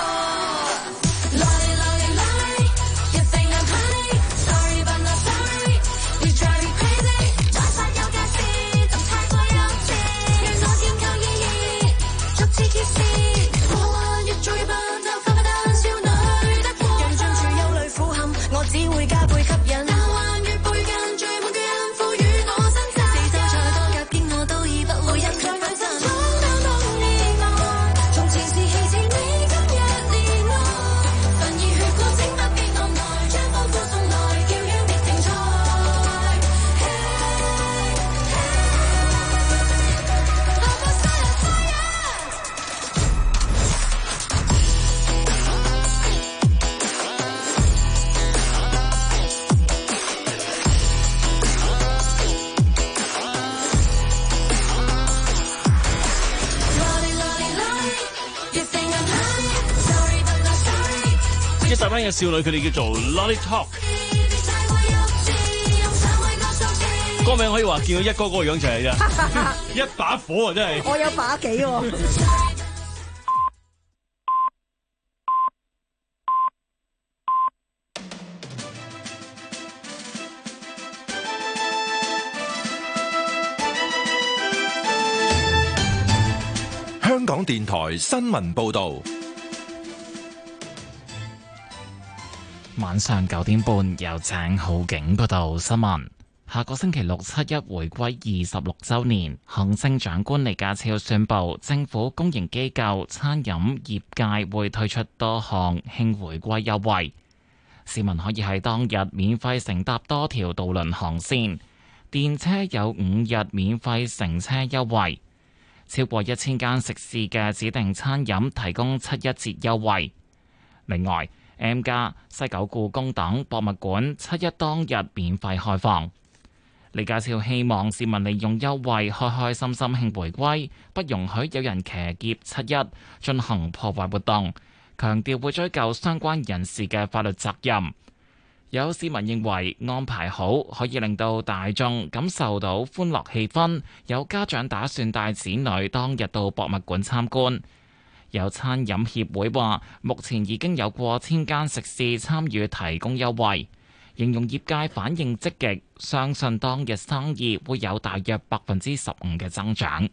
只會加倍吸引，但還越背近，最滿嘅人賦予我身世。四周再多夾擊我都已不會因佢舉陣。闖蕩到離岸，從前是戲子，你今日連我。份熱血過請不必按耐，將豐富送來，叫嚷別停賽。落個沙人賽啊！ 一大班嘅少女，佢哋叫做 Lolly Talk。歌名可以話見到一哥嗰個樣就係啫，一把火啊！真係。 我有把幾喎。 香港電台新聞報導。 晚上九點半，由鄭浩景報道新聞。下個星期六七一回歸二十六週年，行政長官李家超宣布，政府公營機構、餐飲業界會推出多項慶回歸優惠。市民可以喺當日免費乘搭多條渡輪航線，電車有五日免費乘車優惠。超過一千間食肆嘅指定餐飲提供七一折優惠。另外，M+、西九故宮等博物館七一當日免費開放。李家超希望市民利用優惠開開心心慶回歸，不容許有人騎劫七一進行破壞活動，強調會追究相關人士嘅法律責任。有市民認為安排好，可以令到大眾感受到歡樂氣氛，有家長打算帶子女當日到博物館參觀。有餐飲協會話，目前已經有過千間食肆參與提供優惠，形容業界反應積極，相信當日生意會有大約百分之十五嘅增長。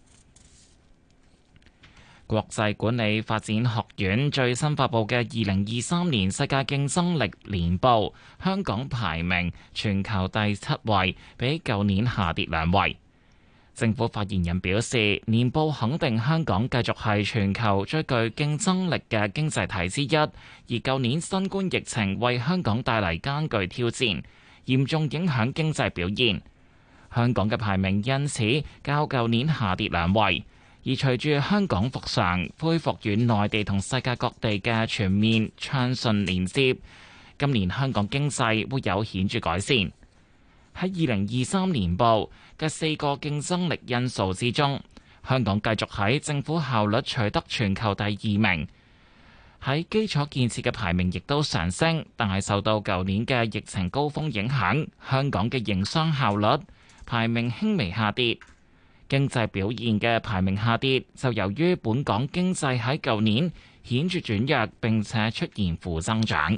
國際管理發展學院最新發布嘅二零二三年世界競爭力年報，香港排名全球第七位，比舊年下跌兩位。政府發言人表示，年報肯定香港繼續係全球最具競爭力嘅經濟體之一，而舊年新冠疫情為香港帶嚟艱巨挑戰，嚴重影響經濟表現。香港嘅排名因此較舊年下跌兩位，而隨住香港復常，恢復與內地同世界各地嘅全面暢順連接， 今年香港經濟會有顯著改善。喺二零二三年報嘅四個競爭力因素之中，香港繼續喺政府效率取得全球第二名，喺基礎建設嘅排名亦都上升，但係受到舊年嘅疫情高峰影響，香港嘅營商效率排名輕微下跌。經濟表現嘅排名下跌，就由於本港經濟喺舊年顯著轉弱，並且出現負增長。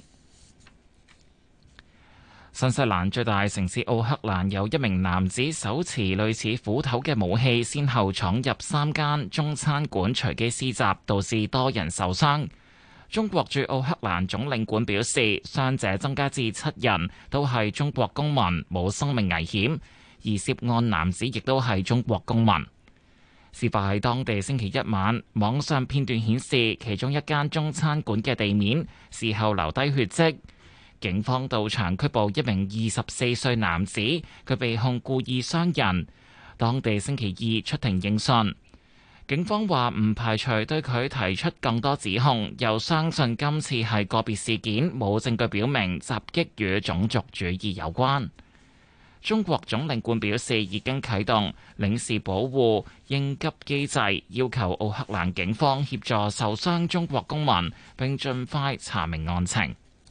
新西蘭最大城市奧克蘭有一名男子手持類似斧頭嘅武器，先後闖入三間中餐館隨機施襲，導致多人受傷。中國駐奧克蘭總領館表示，傷者增加至七人，都係中國公民，冇生命危險。而涉案男子亦都係中國公民。事發喺當地星期一晚，網上片段顯示其中一間中餐館嘅地面事後留低血跡。警方到場拘捕一名二十四歲男子，佢被控故意傷人。當地星期二出庭應訊。警方話唔排除對佢提出更多指控，又相信今次係個別事件，冇證據表明襲擊與種族主義有關。中國總領館表示已經啟動領事保護應急機制，要求奧克蘭警方協助受傷中國公民，並盡快查明案情。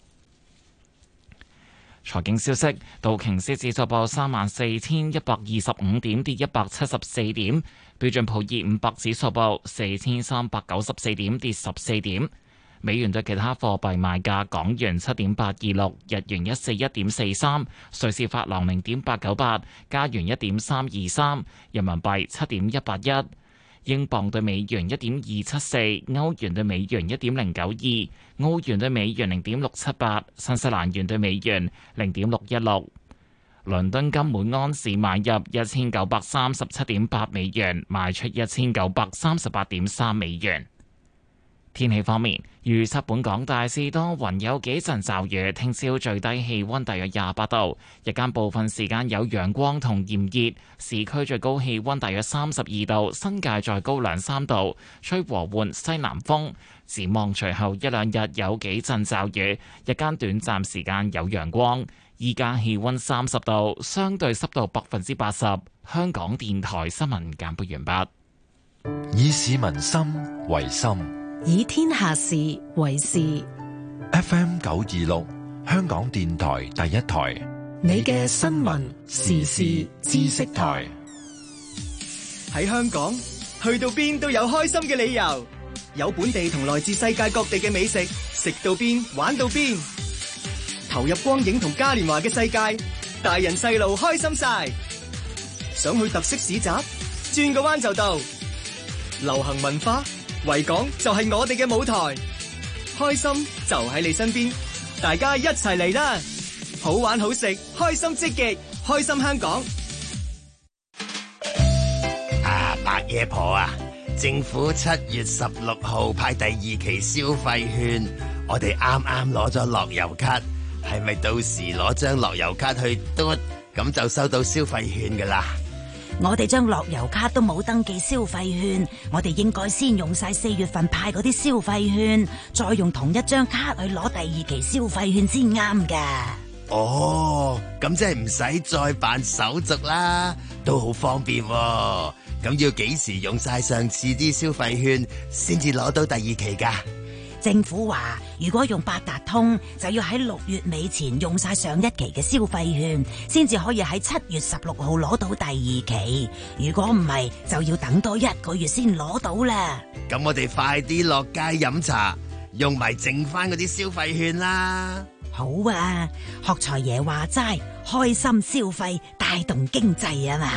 財經消息：道瓊斯指數報三萬四千一百二十五點，跌一百七十四點；標準普爾五百指數報四千三百九十四點，跌十四點。美元對其他貨幣賣價：港元七點八二六，日元一四一點四三，瑞士法郎零點八九八，加元一點三二三，人民幣七點一八一，英鎊對美元一點二七四，歐元對美元一點零九二，澳元對美元零點六七八，新西蘭元對美元零點六一六。倫敦金每安士買入一千九百三十七點八美元，賣出一千九百三十八點三美元。天氣方面，預測本港大致多雲，有幾陣驟雨。聽朝最低氣溫大約廿八度，日間部分時間有陽光同炎熱，市區最高氣溫大約三十二度，新界再高兩三度，吹和緩西南風。展望隨後一兩日有幾陣驟雨，日間短暫時間有陽光。依家氣溫三十度，相對濕度百分之八十。香港電台新聞簡報完畢。 以市民心為心， 以天下事為事。 F M 九二六，香港電台第一台， 你嘅新聞時事知識台。 喺香港，去到邊都有開心嘅理由，有本地同來自世界各地嘅美食，食到邊玩到邊，投入光影同嘉年華嘅世界，大人細路開心晒。想去特色市集，轉個彎就到。流行文化，維港就係我哋嘅舞台，開心就喺你身邊，大家一齊嚟啦！好玩好食，開心積極，開心香港。 啊，白爺婆啊，政府七月十六號派第二期消費券，我哋啱啱攞咗樂悠卡，係咪到時攞張樂悠卡去嘟，咁就收到消費券噶啦？ 我哋張樂悠卡都冇登記消費券，我哋應該先用晒四月份派嗰啲消費券，再用同一張卡去攞第二期消費券先啱噶。 哦，咁即係唔使再辦手續啦，都好方便喎。咁要幾時用晒上次啲消費券先至攞到第二期噶？ 政府話，如果用八達通，就要喺六月尾前用晒上一期嘅消費券，先至可以喺七月十六號攞到第二期。如果唔係，就要等多一個月先攞到啦。 咁我哋快啲落街飲茶，用埋剩翻嗰啲消費券啦。 好啊，學財爺話齋，開心消費帶動經濟啊嘛。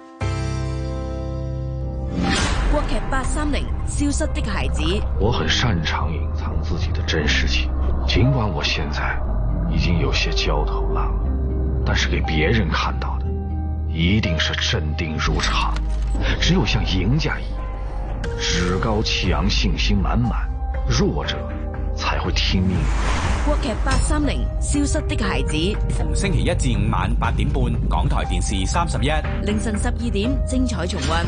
國劇八三零消失的孩子。 我很擅長隱藏自己的真實情，儘管我現在已經有些焦頭爛額，但是給別人看到的一定是鎮定如常。只有像贏家一樣趾高氣揚，信心滿滿，弱者才會聽命。 國劇八三零消失的孩子， 逢星期一至五晚八點半，港台電視三十一， 凌晨十二點精彩重溫。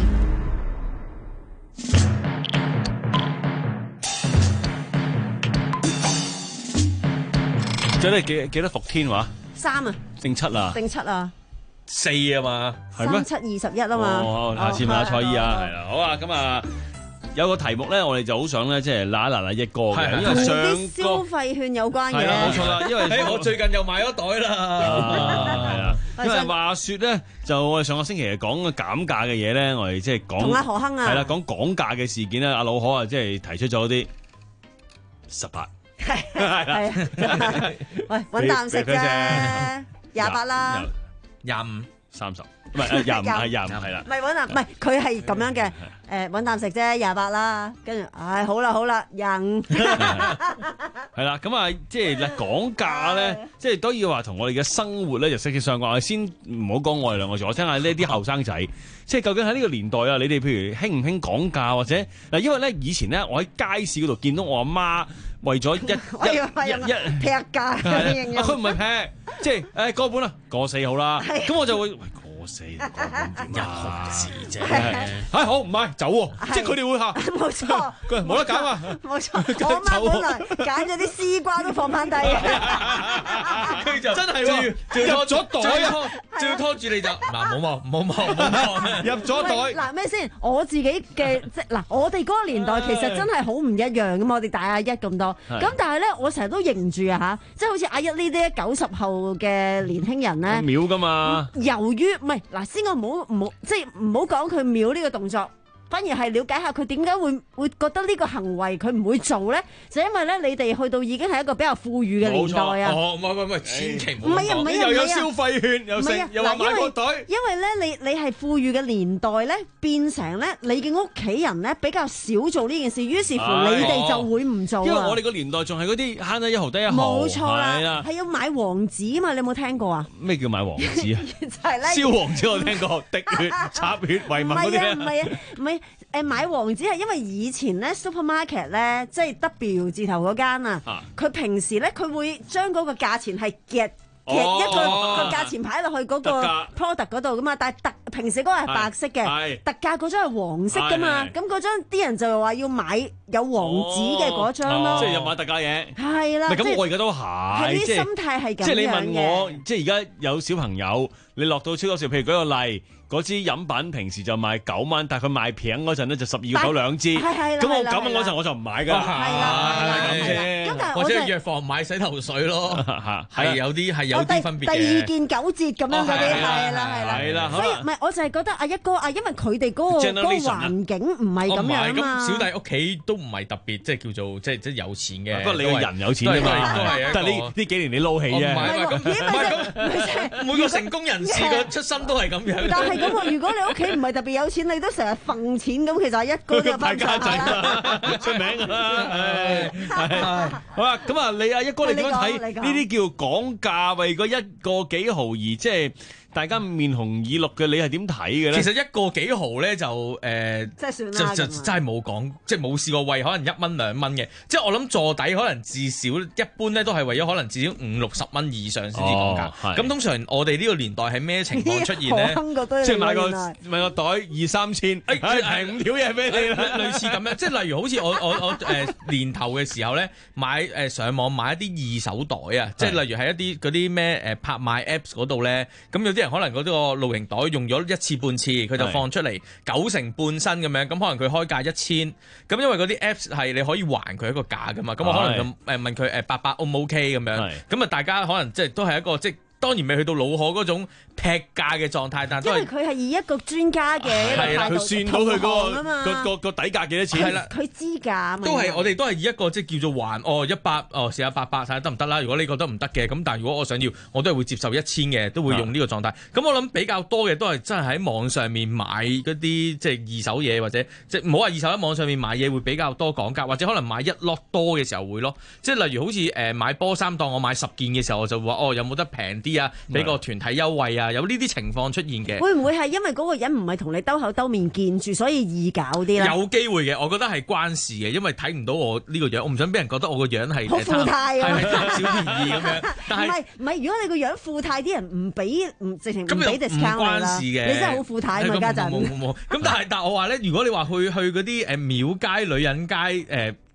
最咧幾幾多伏天話？ 三啊， 定七啊？ 定七啊？ 四啊嘛， 係咩？ 三七二十一啊嘛。 哦，下次問下蔡姨啊，係啦，好啊，咁啊。有個題目咧，我哋就好想咧，即係嗱嗱嗱一哥嘅，因為上啲消費券有關嘅。 係啦，冇錯啦，因為我最近又買咗袋啦。 係啊，因為話説咧，就我哋上個星期講嘅減價嘅嘢咧，我哋即係講同阿何亨啊， 係啦，講講價嘅事件咧，阿老何啊，即係提出咗啲十八， 係係喂，揾啖食啫，廿八啦， 廿五、 三十，唔係廿五係廿五係啦， 唔係揾啖，唔係佢係咁樣嘅。誒揾啖食啫，廿八啦，跟住，唉好啦好啦，廿五， 係啦，咁啊，即係嗱講價咧，即係都要話同我哋嘅生活咧就息息相關。我先唔好講我哋兩個字，我聽下呢啲後生仔，即係究竟喺呢個年代啊，你哋譬如興唔興講價，或者嗱，因為咧以前咧，我喺街市嗰度見到我阿媽為咗一一一一劈價， 佢唔係劈，即係誒個半啦，個四好啦，咁我就會。四一毫子啫，係好唔係走喎，即係佢哋會嚇， 冇錯， 佢冇得揀啊， 冇錯，我媽本來揀咗啲絲瓜都放翻低， 佢就真係喎，入咗袋啊，仲要拖住你就嗱冇望冇望冇望， 入咗袋嗱咩先？我自己嘅即嗱，我哋嗰個年代其實真係好唔一樣噶嘛，我哋大阿一咁多，咁但係咧我成日都認住啊嚇，即係好似阿一呢啲九十後嘅年輕人咧， 秒㗎嘛， 由於唔係。嗱，先我唔好唔好，即係唔好講佢秒呢個動作，反而係了解下佢點解會會覺得呢個行為佢唔會做咧？就因為咧，你哋去到已經係一個比較富裕嘅年代啊！ 哦，唔係唔係，千祈唔好唔係啊，唔係啊， 又有消費券，又食，又話買個袋。 因為咧，你你係富裕嘅年代咧，變成咧，你嘅屋企人咧比較少做呢件事，於是乎你哋就會唔做。 因為我哋個年代仲係嗰啲慳得一毫得一毫。 冇錯啦，係要買黃紙啊嘛！你有冇聽過啊？ 咩叫買黃紙啊？ 就係咧， 燒黃紙我聽過，滴血、插血、遺文嗰啲咧。 唔係啊，唔係誒買黃紙係因為以前咧 supermarket 咧，即係 W 字頭嗰間啊，佢平時咧佢會將嗰個價錢係夾。其實一個個價錢牌落去嗰個 product 嗰度噶嘛，但係特平時嗰個係白色嘅，特價嗰張係黃色噶嘛，咁嗰張啲人就話要買有黃紙嘅嗰張咯， 即係有買特價嘢。 係啦， 咁我而家都係， 係啲心態係咁樣嘅。 即係你問我，即係而家有小朋友，你落到超級市，譬如舉個例。嗰支飲品平時就賣九蚊，但係佢賣平嗰陣咧就十二個九兩支。咁我九蚊嗰陣我就唔買㗎。係啦，係咁啫。 或者係藥房買洗頭水咯，係有啲係有啲分別嘅。 第二件九折咁樣嗰啲係啦係啦。 係啦， 所以唔係我就係覺得阿一哥啊，因為佢哋嗰個嗰個環境唔係咁樣啊嘛。 咁小弟屋企都唔係特別即係叫做即係即係有錢嘅。 不過你個人有錢啊嘛，但係呢呢幾年你撈氣啫。 唔係咁，每個成功人士個出身都係咁樣。 但係咁如果你屋企唔係特別有錢，你都成日揈錢咁，其實係一哥都有分別啦， 出名㗎啦。好啦，咁啊，你啊一哥你點樣睇呢啲叫講價為個一個幾毫而即係大家面紅耳綠嘅，你係點睇嘅咧？ 其實一個幾毫咧就誒， 即係算啦， 就真係冇講，即係冇試過為可能一蚊兩蚊嘅，即係我諗坐底可能至少一般咧都係為咗可能至少五六十蚊以上先至講價。咁通常我哋呢個年代係咩情況出現咧？ 即係買個買個袋二三千，係五條嘢俾你啦， 類似咁樣。即係例如好似我我我誒年頭嘅時候咧，買誒上網買一啲二手袋啊，即係例如係一啲嗰啲咩誒拍賣 Apps 嗰度咧，咁有啲人可能嗰個露營袋用咗一次半次，佢就放出嚟九成半新咁樣，咁可能佢開價一千，咁因為嗰啲 Apps 係你可以還佢一個價噶嘛，咁我可能就誒問佢誒八百 O 唔 OK 咁樣，咁啊大家可能即係都係一個即係當然未去到老河嗰種劈價嘅狀態，但係因為佢係以一個專家嘅態度， 佢算到佢嗰個個個底價幾多錢？ 係啦，佢知價都係我哋都係以一個即係叫做還哦一百哦試下八百睇下得唔得啦。如果你覺得唔得嘅，咁但係如果我想要，我都係會接受一千嘅，都會用呢個狀態。咁、啊、我諗比較多嘅都係真係喺網上面買嗰啲即係二手嘢，或者即係唔好話二手喺網上面買嘢會比較多講價，或者可能買一 lot 多嘅時候會咯。即係例如好似誒買波衫當我買十件嘅時候，我就會話哦有冇得平啲啊？俾個團體優惠啊！有呢啲情況出現嘅， 會唔會係因為嗰個人唔係同你兜口兜面見住，所以易搞啲咧？ 有機會嘅，我覺得係關事嘅，因為睇唔到我呢個樣，我唔想俾人覺得我個樣係好富態啊， 係貪小便宜咁樣。但係唔係唔係，如果你個樣富態，啲人唔俾唔直情唔俾 discount 關事嘅， 你真係好富態嘛家陣。 冇冇冇咁，但係但係我話咧，如果你話去去嗰啲誒廟街、女人街誒。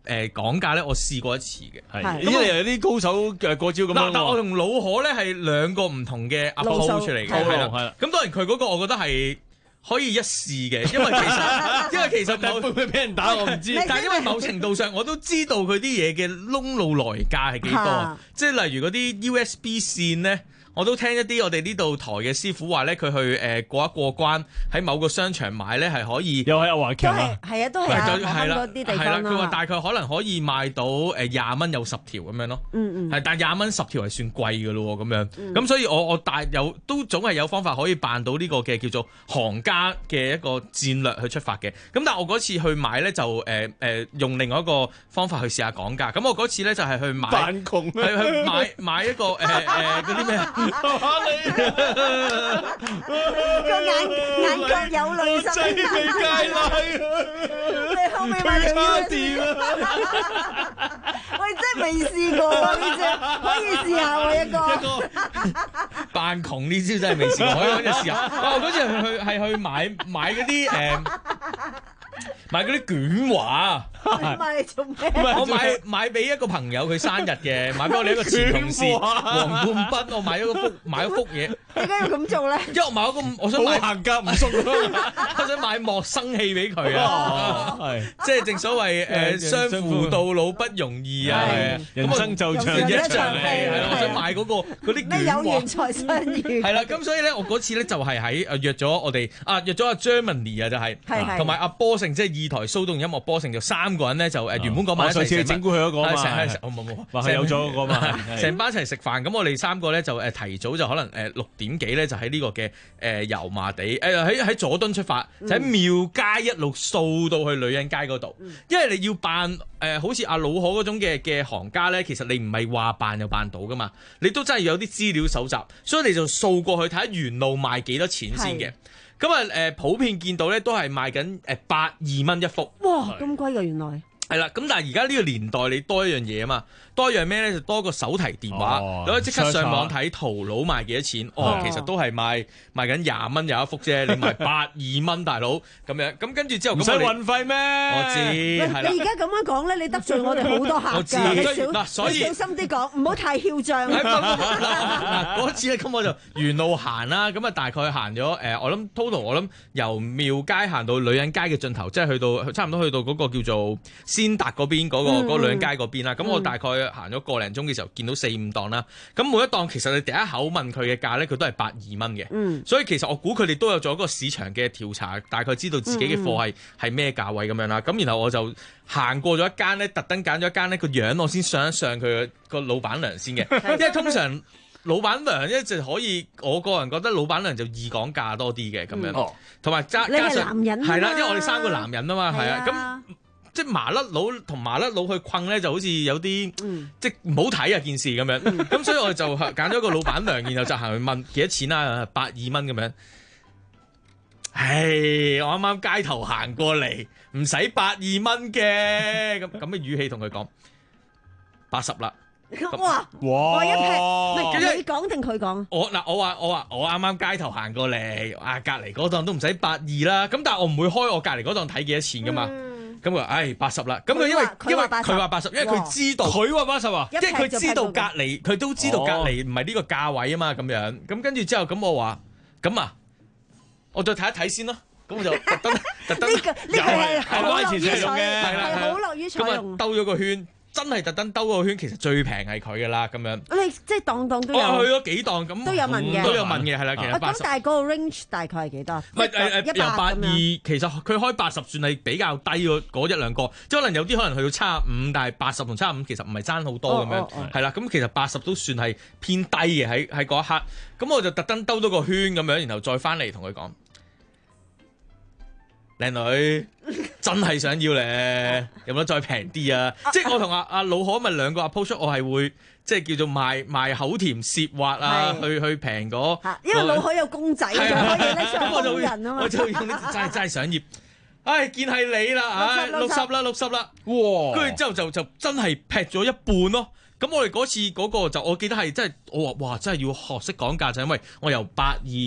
誒講價咧，我試過一次嘅。 係，因為有啲高手嘅過招咁樣。 但我同老可咧係兩個唔同嘅 approach 嚟嘅，係啦，係啦。咁當然佢嗰個我覺得係可以一試嘅，因為其實因為其實某會唔會俾人打我唔知， 但係因為某程度上我都知道佢啲嘢嘅窿路來價係幾多啊，即係例如嗰啲 U S B 線咧。我都聽一啲我哋呢度台嘅師傅話咧，佢去誒、呃、過一過關喺某個商場買咧係可以， 又係阿華強啊， 係啊，都係啊， 係啦， 嗰啲地方啦。佢話大概可能可以賣到誒廿蚊有十條咁樣咯。 嗯嗯， 係，但廿蚊十條係算貴嘅咯喎，咁樣。咁、 嗯、 所以我我大有都總係有方法可以辦到呢個嘅叫做行家嘅一個戰略去出發嘅。咁但係我嗰次去買咧就誒誒、呃呃、用另外一個方法去試下講價。咁我嗰次咧就係、是、去買， 扮窮去去買買一個誒誒嗰啲咩？ 個眼眼角有淚濕， 真係街拉你後尾買條電啊！喂，真係未試過啊！呢隻可以試下喎，一個一個扮窮呢招真係未試過，可以嗰陣試下。哦，嗰次係去係去買買嗰啲誒。買嗰啲卷畫， 買嚟做咩？ 我買買俾一個朋友佢生日嘅，買俾我哋一個前同事黃冠斌，我買咗個幅買咗幅嘢。 點解要咁做咧？ 因為我買咗個，我想買行家唔送， 我想買莫生氣俾佢啊！係，即係正所謂誒，相扶到老不容易啊！ 人生就像一場戲， 係啦，我想買嗰個嗰啲卷畫。 有緣才相遇。 係啦，咁所以咧，我嗰次咧就係喺誒約咗我哋啊約咗阿 Germany 啊，就係同埋阿波成即係二台蘇動音樂波成就三個人咧就誒原本嗰晚上次整蠱佢嗰個嘛， 成冇冇話係有咗嗰個嘛， 成班一齊食飯，咁我哋三個咧就誒提早就可能誒六點幾咧就喺呢個嘅誒油麻地誒喺喺佐敦出發，就喺廟街一路掃到去女人街嗰度，因為你要辦誒好似阿老可嗰種嘅嘅行家咧，其實你唔係話辦就辦到噶嘛，你都真係有啲資料搜集，所以你就掃過去睇下原路賣幾多錢先嘅。咁啊誒普遍見到咧都係賣緊誒百二蚊一幅。 哇，咁貴㗎原來。 係啦，咁但係而家呢個年代你多一樣嘢啊嘛，多一樣咩咧就多個手提電話， 哦、 你可以即刻上網睇淘寶賣幾多錢，哦，哦其實都係賣賣緊廿蚊有一幅啫，你賣百二蚊大佬咁樣，咁跟住之後唔使運費咩？ 我知係啦。 你而家咁樣講咧，你得罪我哋好多客㗎，你小嗱，所以小心啲講，唔好太囂張。 嗱嗰次咧，咁我就沿路行啦，咁啊大概行咗誒，我諗 total 我諗由廟街行到女人街嘅盡頭，即係去到差唔多去到嗰個叫做先達嗰邊嗰、嗰個嗰女人街嗰邊啦，咁、嗯、我大概行咗個零鐘嘅時候，見到四五檔啦。咁每一檔其實你第一口問佢嘅價咧，佢都係百二蚊嘅。嗯，所以其實我估佢哋都有做一個市場嘅調查，大概知道自己嘅貨係係咩價位咁樣啦。咁然後我就行過咗一間咧，特登揀咗一間咧個樣，我先上一上佢個老闆娘先嘅，因為通常老闆娘咧就可以，我個人覺得老闆娘就易講價多啲嘅咁樣。同埋加加上係啦，因為我哋三個男人啊嘛，係啊咁。即係麻甩佬同麻甩佬去困咧，就好似有啲、嗯、即係唔好睇啊件事咁樣。咁、嗯、所以我就揀咗個老闆娘，然後就行去問幾多錢啊？百二蚊咁樣。唉，我啱啱街頭行過嚟，唔使百二蚊嘅咁咁嘅語氣同佢講八十啦。 哇哇！一劈，唔係你講定佢講？ 我嗱，我話我話我啱啱街頭行過嚟，啊隔離嗰檔都唔使百二啦。咁但係我唔會開我隔離嗰檔睇幾多錢噶嘛。嗯咁佢話：唉，八十啦。咁佢因為因為佢話八十，因為佢知道佢話八十啊，即係佢知道隔離，佢都知道隔離唔係呢個價位啊嘛。咁樣咁跟住之後，咁我話：咁啊，我再睇一睇先咯。咁我就特登特登， 呢個呢個係好樂於採用嘅，係好樂於採用。 咁啊，兜咗個圈。真係特登兜個圈，其實最平係佢噶啦，咁樣。 你即係檔檔都有。 我去咗幾檔咁， 都有問嘅， 都有問嘅，係啦，其實八十。 咁但係嗰個 range 大概係幾多？ 唔係誒誒，由八二，其實佢開八十算係比較低嗰嗰一兩個，即係可能有啲可能去到七十五，但係八十同七十五其實唔係爭好多咁樣，係啦。咁其實八十都算係偏低嘅喺喺嗰一刻。咁我就特登兜咗個圈咁樣，然後再翻嚟同佢講。靚女真係想要咧，有冇得再平啲啊？即係我同阿阿老可咪兩個 approach，我係會即係叫做賣賣口甜舌滑啊，去去平嗰。 因為老可有公仔，就可以拎上工人啊嘛。 我就用呢真係真係想要，唉，見係你啦，唉，六十啦，六十啦，哇！跟住之後就就真係劈咗一半咯。咁我哋嗰次嗰個就我記得係真係我話哇，真係要學識講價，就因為我由八二。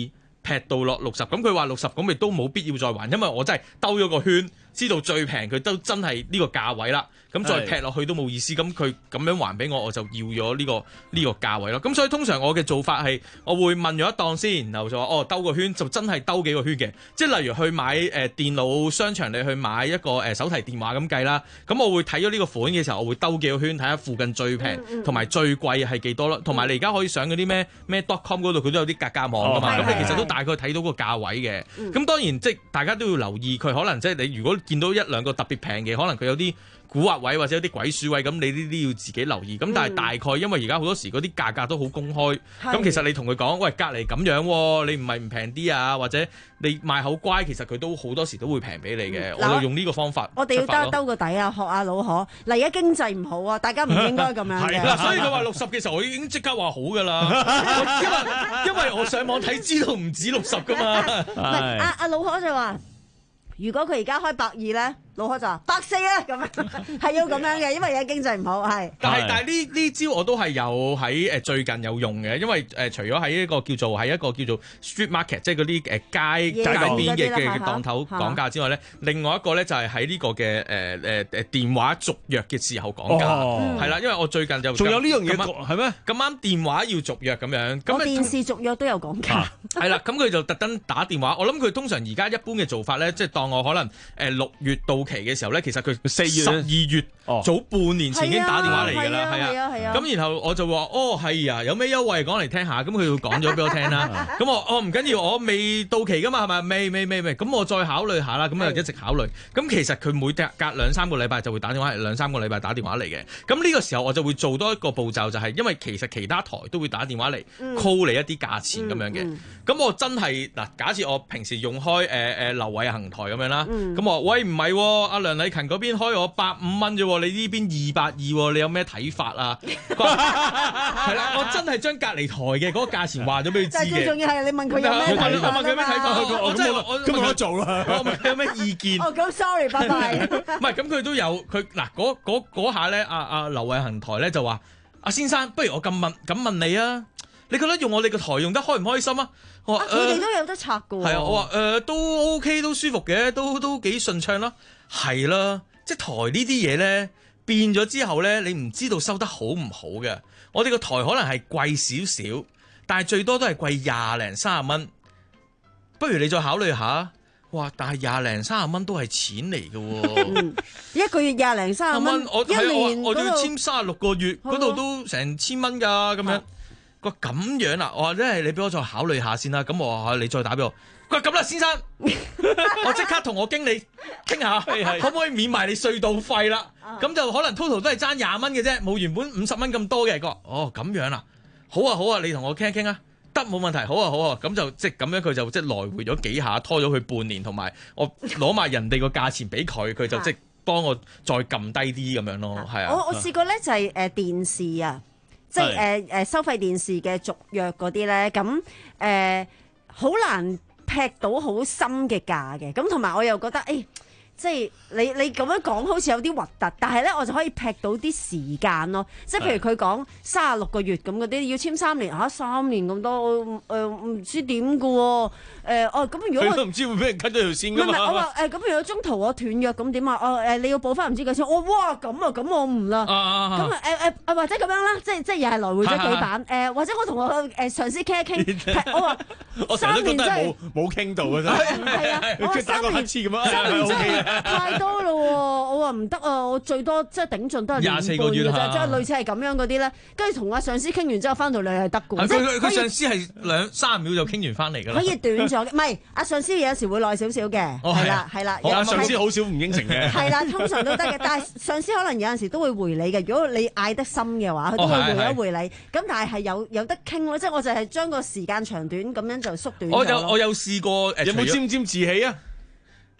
劈到落六十，咁佢話六十咁咪都冇必要再還，因為我真係兜咗個圈，知道最平佢都真係呢個價位啦，咁再劈落去都冇意思，咁佢咁樣還俾我，我就要咗呢、這個呢、這個價位咯。咁所以通常我嘅做法係，我會問咗一檔先，然後就話哦兜個圈就真係兜幾個圈嘅，即係例如去買誒、呃、電腦商場，你去買一個誒、呃、手提電話咁計啦，咁我會睇咗呢個款嘅時候，我會兜幾個圈睇下附近最平同埋最貴係幾多咯，同埋你而家可以上嗰啲咩咩 dotcom 嗰度，佢都有啲格價網噶嘛，咁、哦、你其實都大概睇到個價位嘅。咁、嗯、當然即係大家都要留意，佢可能即係你如果見到一兩個特別平嘅，可能佢有啲蠱惑位或者有啲鬼鼠位，咁你呢啲要自己留意。咁但係大概因為而家好多時嗰啲價格都好公開，咁、嗯、其實你同佢講，喂隔離咁樣，你唔係唔平啲啊？或者你賣口乖，其實佢都好多時都會平俾你嘅。嗯、我就用呢個方法。我哋要兜兜個底啊，學阿老可。嗱而家經濟唔好啊，大家唔應該咁樣嘅。係啦，所以佢話六十嘅時候，我已經即刻話好噶啦。因為因為我上網睇知道唔止六十噶嘛。唔係阿阿老可就話，如果佢而家開百二咧。老可就話百四啊，咁樣係要咁樣嘅，因為而家經濟唔好係。但係但係呢呢招我都係有喺誒最近有用嘅，因為誒、呃、除咗喺一個叫做喺一個叫做 street market， 即係嗰啲誒街街邊嘅嘅檔頭講價之外咧，另外一個咧就係喺呢個嘅誒誒誒電話續約嘅時候講價，係、哦、啦，因為我最近就仲有呢樣嘢係咩？咁啱電話要續約咁樣，咁電視續約都有講價，係啦，咁佢就特登打電話。我諗佢通常而家一般嘅做法咧，即係當我可能誒六月到期嘅時候咧，其實佢四月、十二月、哦、早半年前已經打電話嚟㗎啦，係啊，咁、啊啊啊、然後我就話：哦，係啊，有咩優惠講嚟聽下？咁佢就講咗俾我聽啦。咁我哦唔緊要，我未到期㗎嘛，係咪？未未未未，咁我再考慮下啦。咁就一直考慮。咁其實佢每隔隔兩三個禮拜就會打電話嚟，兩三個禮拜打電話嚟嘅。咁呢個時候我就會做多一個步驟，就係、是、因為其實其他台都會打電話嚟 call 你一啲價錢咁樣嘅。咁、嗯嗯、我真係嗱，假設我平時用開誒誒劉偉恒台咁樣啦，咁、嗯、我喂唔係阿梁禮勤嗰邊開我百五蚊啫，你呢邊二百二，你有咩睇法啊？係啦，我真係將隔離台嘅嗰個價錢話咗俾佢知嘅。最重要係你問佢有咩睇法，我問佢有咩睇法，我真係我咁我做啦。我問佢有咩意見。哦，咁 sorry，拜拜。唔係，咁佢都有佢嗱嗰嗰嗰下咧，阿阿劉偉恒台咧就話：阿先生，不如我咁問咁問你啊，你覺得用我哋個台用得開唔開心啊？我話佢哋都有得拆㗎喎。係啊，我話誒都 OK， 都舒服嘅，都都幾順暢啦。係啦，即係台呢啲嘢咧變咗之後咧，你唔知道收得好唔好嘅。我哋個台可能係貴少少，但係最多都係貴廿零三十蚊。不如你再考慮下，哇！但係廿零三十蚊都係錢嚟嘅喎，一個月廿零三十蚊，我一年我都要簽三十六個月，嗰度都成千蚊㗎咁樣。佢話咁樣啦，我話咧你俾我再考慮下先啦。咁我話你再打俾我。佢話咁啦，先生，我即刻同我經理傾下，可唔可以免埋你隧道費啦？咁就可能 total 都係爭廿蚊嘅啫，冇原本五十蚊咁多嘅。佢話哦咁樣啦，好啊好啊，你同我傾一傾啊，得冇問題，好啊好啊。咁就即係咁樣，佢就即係來回咗幾下，拖咗佢半年，同埋我攞埋人哋個價錢俾佢，佢就即係幫我再撳低啲咁樣咯，係啊。我我試過咧就係誒電視啊，即係誒誒收費電視嘅續約嗰啲咧，咁誒好難劈到好深嘅價嘅，咁同埋我又覺得，誒、欸，即係你你咁樣講好似有啲核突，但係咧我就可以劈到啲時間咯，即係譬如佢講三十六個月咁嗰啲，要簽三年嚇、啊，三年咁多，誒、呃、唔知點嘅喎，誒、呃、哦咁如果佢都唔知會俾人 cut 咗條線㗎嘛？唔係我話誒咁如果中途我斷約咁點啊？哦誒你要補翻唔知幾錢？我哇咁啊咁我唔啦，咁啊誒誒或者咁樣啦，即係即係又係來回咗幾版誒，或者我同我誒上司傾一傾，我話我三年真係冇冇傾到嘅真係，係啊，我三年三年真係太多啦喎，我話唔得啊，我最多即係頂盡都係廿四個月嘅啫，即係類似係咁樣嗰啲咧，跟住同阿上司傾完之後翻到嚟係得嘅，佢佢上司係兩三秒就傾完翻嚟㗎啦，可以短咗，唔係阿上司有時會耐少少嘅，係啦係啦，阿上司好少唔應承嘅，係啦，通常都得嘅，但係上司可能有陣時都會回你嘅，如果你嗌得深嘅話，佢都會回一回你，咁但係係有有得傾咯，即係我就係將個時間長短咁樣就縮短。我有我有試過誒，有冇沾沾自喜啊？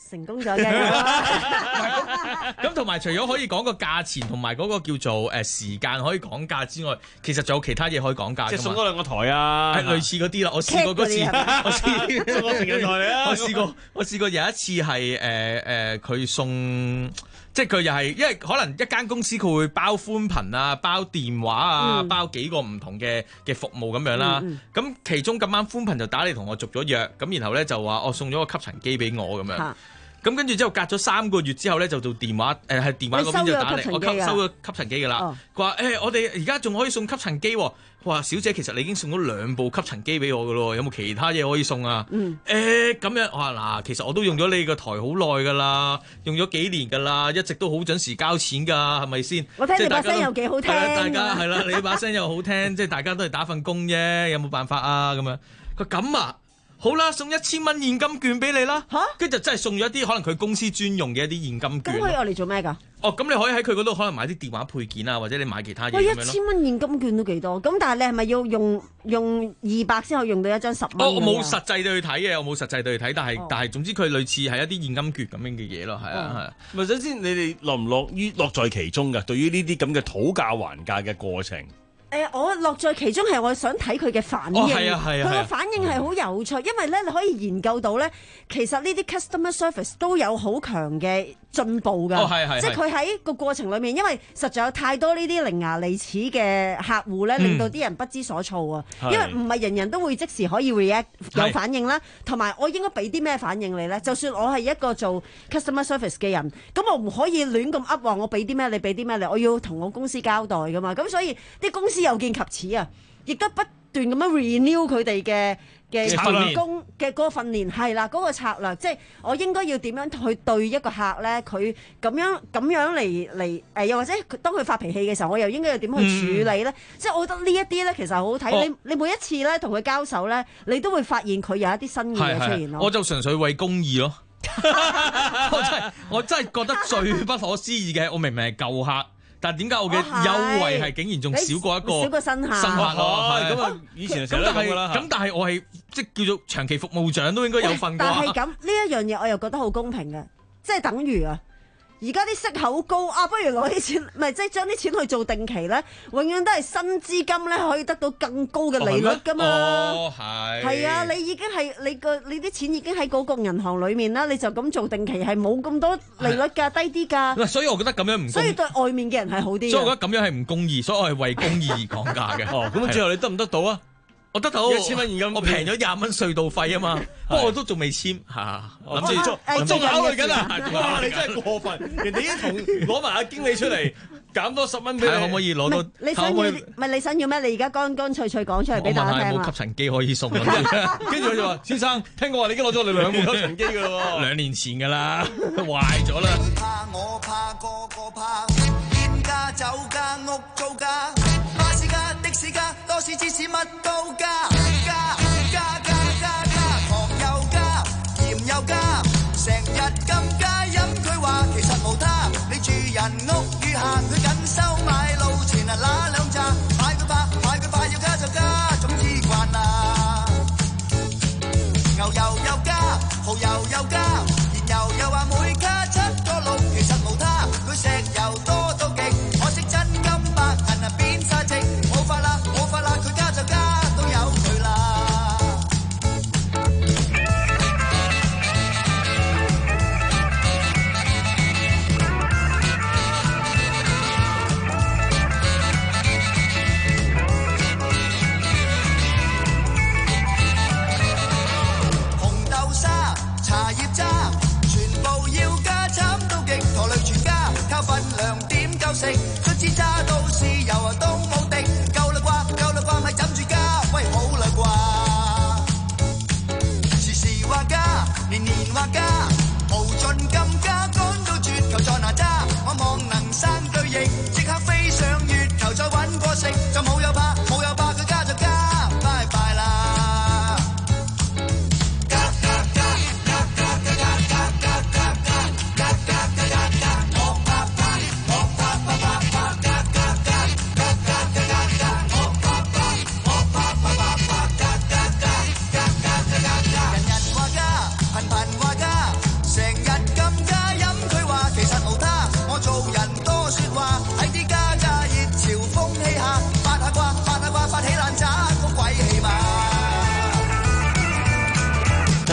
成功咗嘅。 咁同埋除咗可以講個價錢同埋嗰個叫做誒時間可以講價之外，其實仲有其他嘢可以講價。 即係送多兩個台啊， 係類似嗰啲啦。我試過嗰次，我試送個成人台嚟啊！ 我試過，我試過有一次係誒誒佢送。即係佢又係，因為可能一間公司佢會包寬頻啊、包電話啊、嗯、包幾個唔同嘅嘅服務咁樣啦。咁、嗯嗯、其中咁啱寬頻就打嚟同我續咗約，咁然後咧就話我送咗個吸塵機俾我咁樣。咁跟住之後隔咗三個月之後咧就做電話，誒、呃、係電話嗰邊就打嚟，我吸收咗吸塵機㗎啦。佢話誒我哋而家仲可以送吸塵機喎。話小姐，其實你已經送咗兩部吸塵機俾我㗎咯，有冇其他嘢可以送啊？嗯，誒咁、欸、樣，我話嗱，其實我都用咗你個台好耐㗎啦，用咗幾年㗎啦，一直都好準時交錢㗎，係咪先？ 我聽你把聲又幾好聽， 大家係啦，你把聲又好聽，即係大家都係打份工啫，有冇辦法啊？咁樣，佢咁啊。好啦，送一千蚊現金券俾你啦，嚇，跟住就真係送咗一啲可能佢公司專用嘅一啲現金券。 咁可以我嚟做咩㗎？ 哦，咁你可以喺佢嗰度可能買啲電話配件啊，或者你買其他嘢咁樣咯。 喂，一千蚊現金券都幾多？咁但係你係咪要用用二百先可以用到一張十蚊？ 哦，我冇實際地去睇嘅，我冇實際地去睇，但係、哦、但係總之佢類似係一啲現金券咁樣嘅嘢咯，係啊係啊。 咪首先你哋樂唔樂於樂在其中㗎？對於呢啲咁嘅討價還價嘅過程。 誒、呃，我樂在其中係我想睇佢嘅反應，佢個、 哦啊啊、 反應係好有趣，因為咧你可以研究到咧，其實呢啲 customer service 都有好強嘅進步㗎， 哦、即係佢喺個過程裏面，因為實在有太多呢啲伶牙俐齒嘅客戶咧，令到啲人不知所措啊，嗯、因為唔係人人都會即時可以 react 有反應啦，同埋我應該俾啲咩反應你咧？就算我係一個做 customer service 嘅人，咁我唔可以亂咁噏話我俾啲咩你俾啲咩你，我要同我公司交代㗎嘛，咁所以啲公司有見及此啊，亦都不斷咁樣 renew 佢哋嘅嘅員工嘅嗰個訓練係啦，嗰、嗰個策略，即係我應該要點樣去對一個客咧？佢咁樣咁樣嚟嚟誒，又或者當佢發脾氣嘅時候，我又應該要點去處理咧？嗯、即係我覺得呢一啲咧，其實好好睇。哦、你你每一次咧同佢交手咧，你都會發現佢有一啲新嘢出現咯。 我就純粹為公義咯，我真係我真係覺得最不可思議嘅，我明明係舊客。但係點解我嘅優惠係竟然仲少過一個少過新客？ 新客咯， 咁啊，以前成日都咁噶啦。 咁但係我係即係叫做長期服務獎都應該有份啩。 但係咁呢一樣嘢我又覺得好公平嘅，即係等於啊。而家啲息口高啊，不如攞啲錢，唔係即係將啲錢去做定期咧，永遠都係新資金咧可以得到更高嘅利率㗎嘛。 哦，係。 係啊，你已經係你個你啲錢已經喺嗰個銀行裡面啦，你就咁做定期係冇咁多利率㗎，低啲㗎。 所以我覺得咁樣唔公義。 所以對外面嘅人係好啲。 所以我覺得咁樣係唔公義，所以我係為公義而講價嘅。 哦，咁最後你得唔得到啊？ 我得到一千蚊現金， 我平咗廿蚊隧道費啊嘛，不過我都仲未簽嚇，諗住我仲考慮緊啊！哇，你真係過分，人哋已經同攞埋阿經理出嚟減多十蚊俾你，可唔可以攞到？ 你想要唔係你想要咩？你而家乾乾脆脆講出嚟俾大家聽啦！ 我問下有冇吸塵機可以送，跟住佢就話：先生，聽講話你已經攞咗我哋兩部吸塵機㗎咯喎， 兩年前㗎啦，壞咗啦。 怕我怕個個怕，店家酒家屋租家。巴士加的士加，多士芝士乜都加，加加加加加，糖又加，鹽又加，成日咁加飲佢話其實無他，你住人屋與客佢緊收買路錢啊嗱兩扎，買佢怕買佢怕要加就加，總之慣啦。牛油又加，蠔油又加，燃油又話每卡七個六，其實無他，佢石油多到極，可惜真金白銀啊變晒值，冇法啦冇法啦，佢加就加。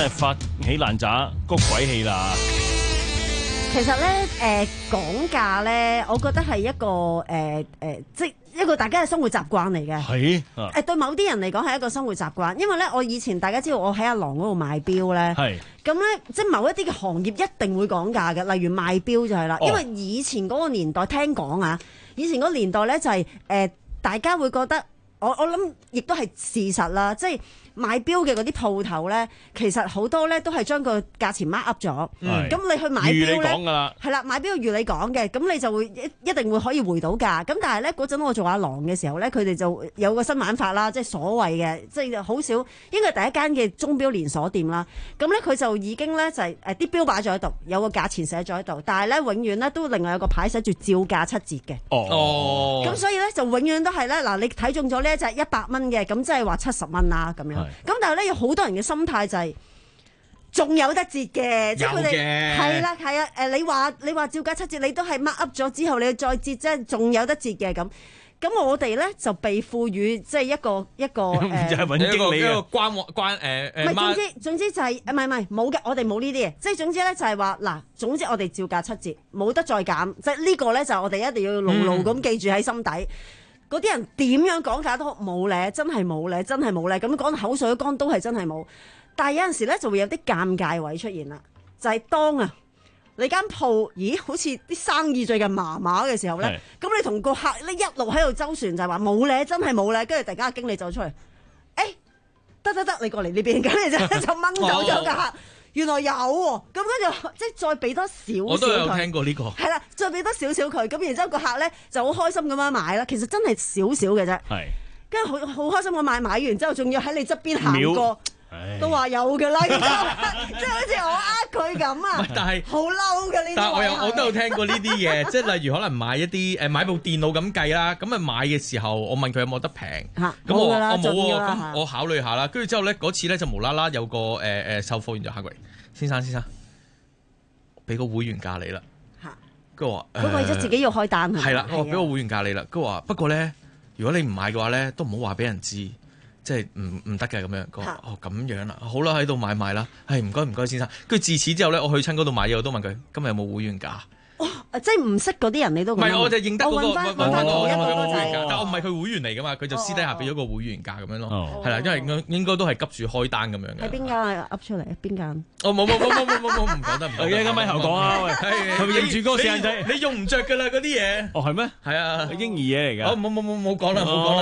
真係發起爛渣，谷鬼氣啦！ 其實咧，誒、呃、講價咧，我覺得係一個誒誒、呃呃，即係一個大家嘅生活習慣嚟嘅。 係誒、呃、對某啲人嚟講係一個生活習慣，因為咧，我以前大家知道我喺阿郎嗰度賣錶咧， 係咁咧，即係某一啲嘅行業一定會講價嘅，例如賣錶就係啦， 哦、 因為以前嗰個年代聽講啊，以前嗰個年代咧就係、是、誒、呃、大家會覺得，我我諗亦都係事實啦，即係。買錶嘅嗰啲鋪頭咧，其實好多咧都係將個價錢 mark up 咗。咁、嗯、你去買錶咧，係啦，買錶如你講嘅，咁你就會一一定會可以回到價。咁但係咧嗰陣我做阿郎嘅時候咧，佢哋就有個新玩法啦，即係所謂嘅，即係好少，應該係第一間嘅鐘錶連鎖店啦。咁咧佢就已經咧就係誒啲錶擺咗喺度，有個價錢寫咗喺度，但係咧永遠咧都另外有個牌寫住照價七折嘅。哦，咁所以咧就永遠都係咧嗱，你睇中咗呢一隻一百蚊嘅，咁即係話七十蚊啦咁樣。咁但係咧有好多人嘅心態就係、是、仲有得折嘅，即係佢哋係啦係啊誒，你話你話照價七折，你都係 mark up 咗之後，你再折即係仲有得折嘅咁。咁我哋咧就被賦予即係一個一個誒， 就係揾經理一個關關誒誒。唔係總之總之就係唔係唔係冇嘅，我哋冇呢啲嘅，即係總之咧就係話嗱，總之我哋照價七折，冇得再減，即係呢個咧就我哋一定要牢牢咁記住喺心底。嗯嗰啲人點樣講價都冇咧，真係冇咧，真係冇咧。咁講到口水乾都係真係冇。但係有陣時咧就會有啲尷尬位出現啦，就係、是、當啊你間鋪，咦好似啲生意最近麻麻嘅時候咧，咁你同個客咧一路喺度周旋，就係話冇咧，真係冇咧。跟住突然間經理走出嚟，誒得得得，你過嚟呢邊，咁你就就掹走咗個客。原來有喎，咁跟住即係再俾多少少佢， 我都有聽過呢個。 係啦，再俾多少少佢，咁然之後個客咧就好開心咁樣買啦。其實真係少少嘅啫。係，跟住好好開心咁買，買完之後仲要喺你側邊行過，都話有嘅啦。即係好似我呃佢咁啊！ 但係好嬲嘅呢啲。 但係我有我都有聽過呢啲嘢，即係例如可能買一啲誒買部電腦咁計啦，咁啊買嘅時候我問佢有冇得平，咁我我冇喎，咁我考慮下啦。跟住之後咧嗰次咧就無啦啦有個誒誒售貨員就行過嚟，先生先生，俾個會員價你啦。嚇，跟住話佢為咗自己要開單係啦，我俾個會員價你啦。跟住話不過咧，如果你唔買嘅話咧，都唔好話俾人知。即係唔唔得嘅咁樣，佢話哦咁樣啦，好啦喺度買賣啦，係唔該唔該先生。跟住自此之後咧，我去親嗰度買嘢，我都問佢今日有冇會員價。 哦，即係唔識嗰啲人你都唔係，我就認得嗰個揾翻揾翻同一個會員價， 就係， 但我唔係佢會員嚟噶嘛，佢就私底下俾咗個會員價咁樣咯，係啦，因為應應該都係急住開單咁樣嘅。 喺邊間啊？噏出嚟邊間？ 哦冇冇冇冇冇冇冇唔講得唔講得。 而家咪頭講啊，喂，係咪認住嗰個細仔？ 你用唔着㗎啦嗰啲嘢。 哦係咩？ 係啊， 嬰兒嘢嚟㗎。 哦冇冇冇冇講啦冇講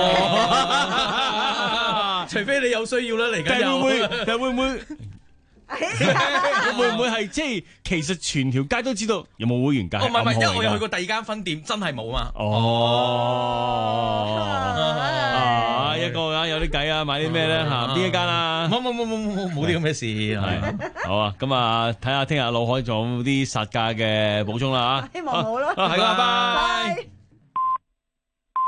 啦，除非你有需要啦嚟緊。 但係會唔會？但係會唔會？會唔會係即係其實全條街都知道有冇會員價？ 哦，唔係唔係，因為我有去過第二間分店，真係冇嘛。 哦，啊一個啊有啲計啊，買啲咩咧嚇？邊一間啊？ 冇冇冇冇冇冇啲咁嘅事。係好啊，咁啊睇下聽日老海仲有啲殺價嘅補充啦嚇。 希望冇咯。 係啦，拜拜。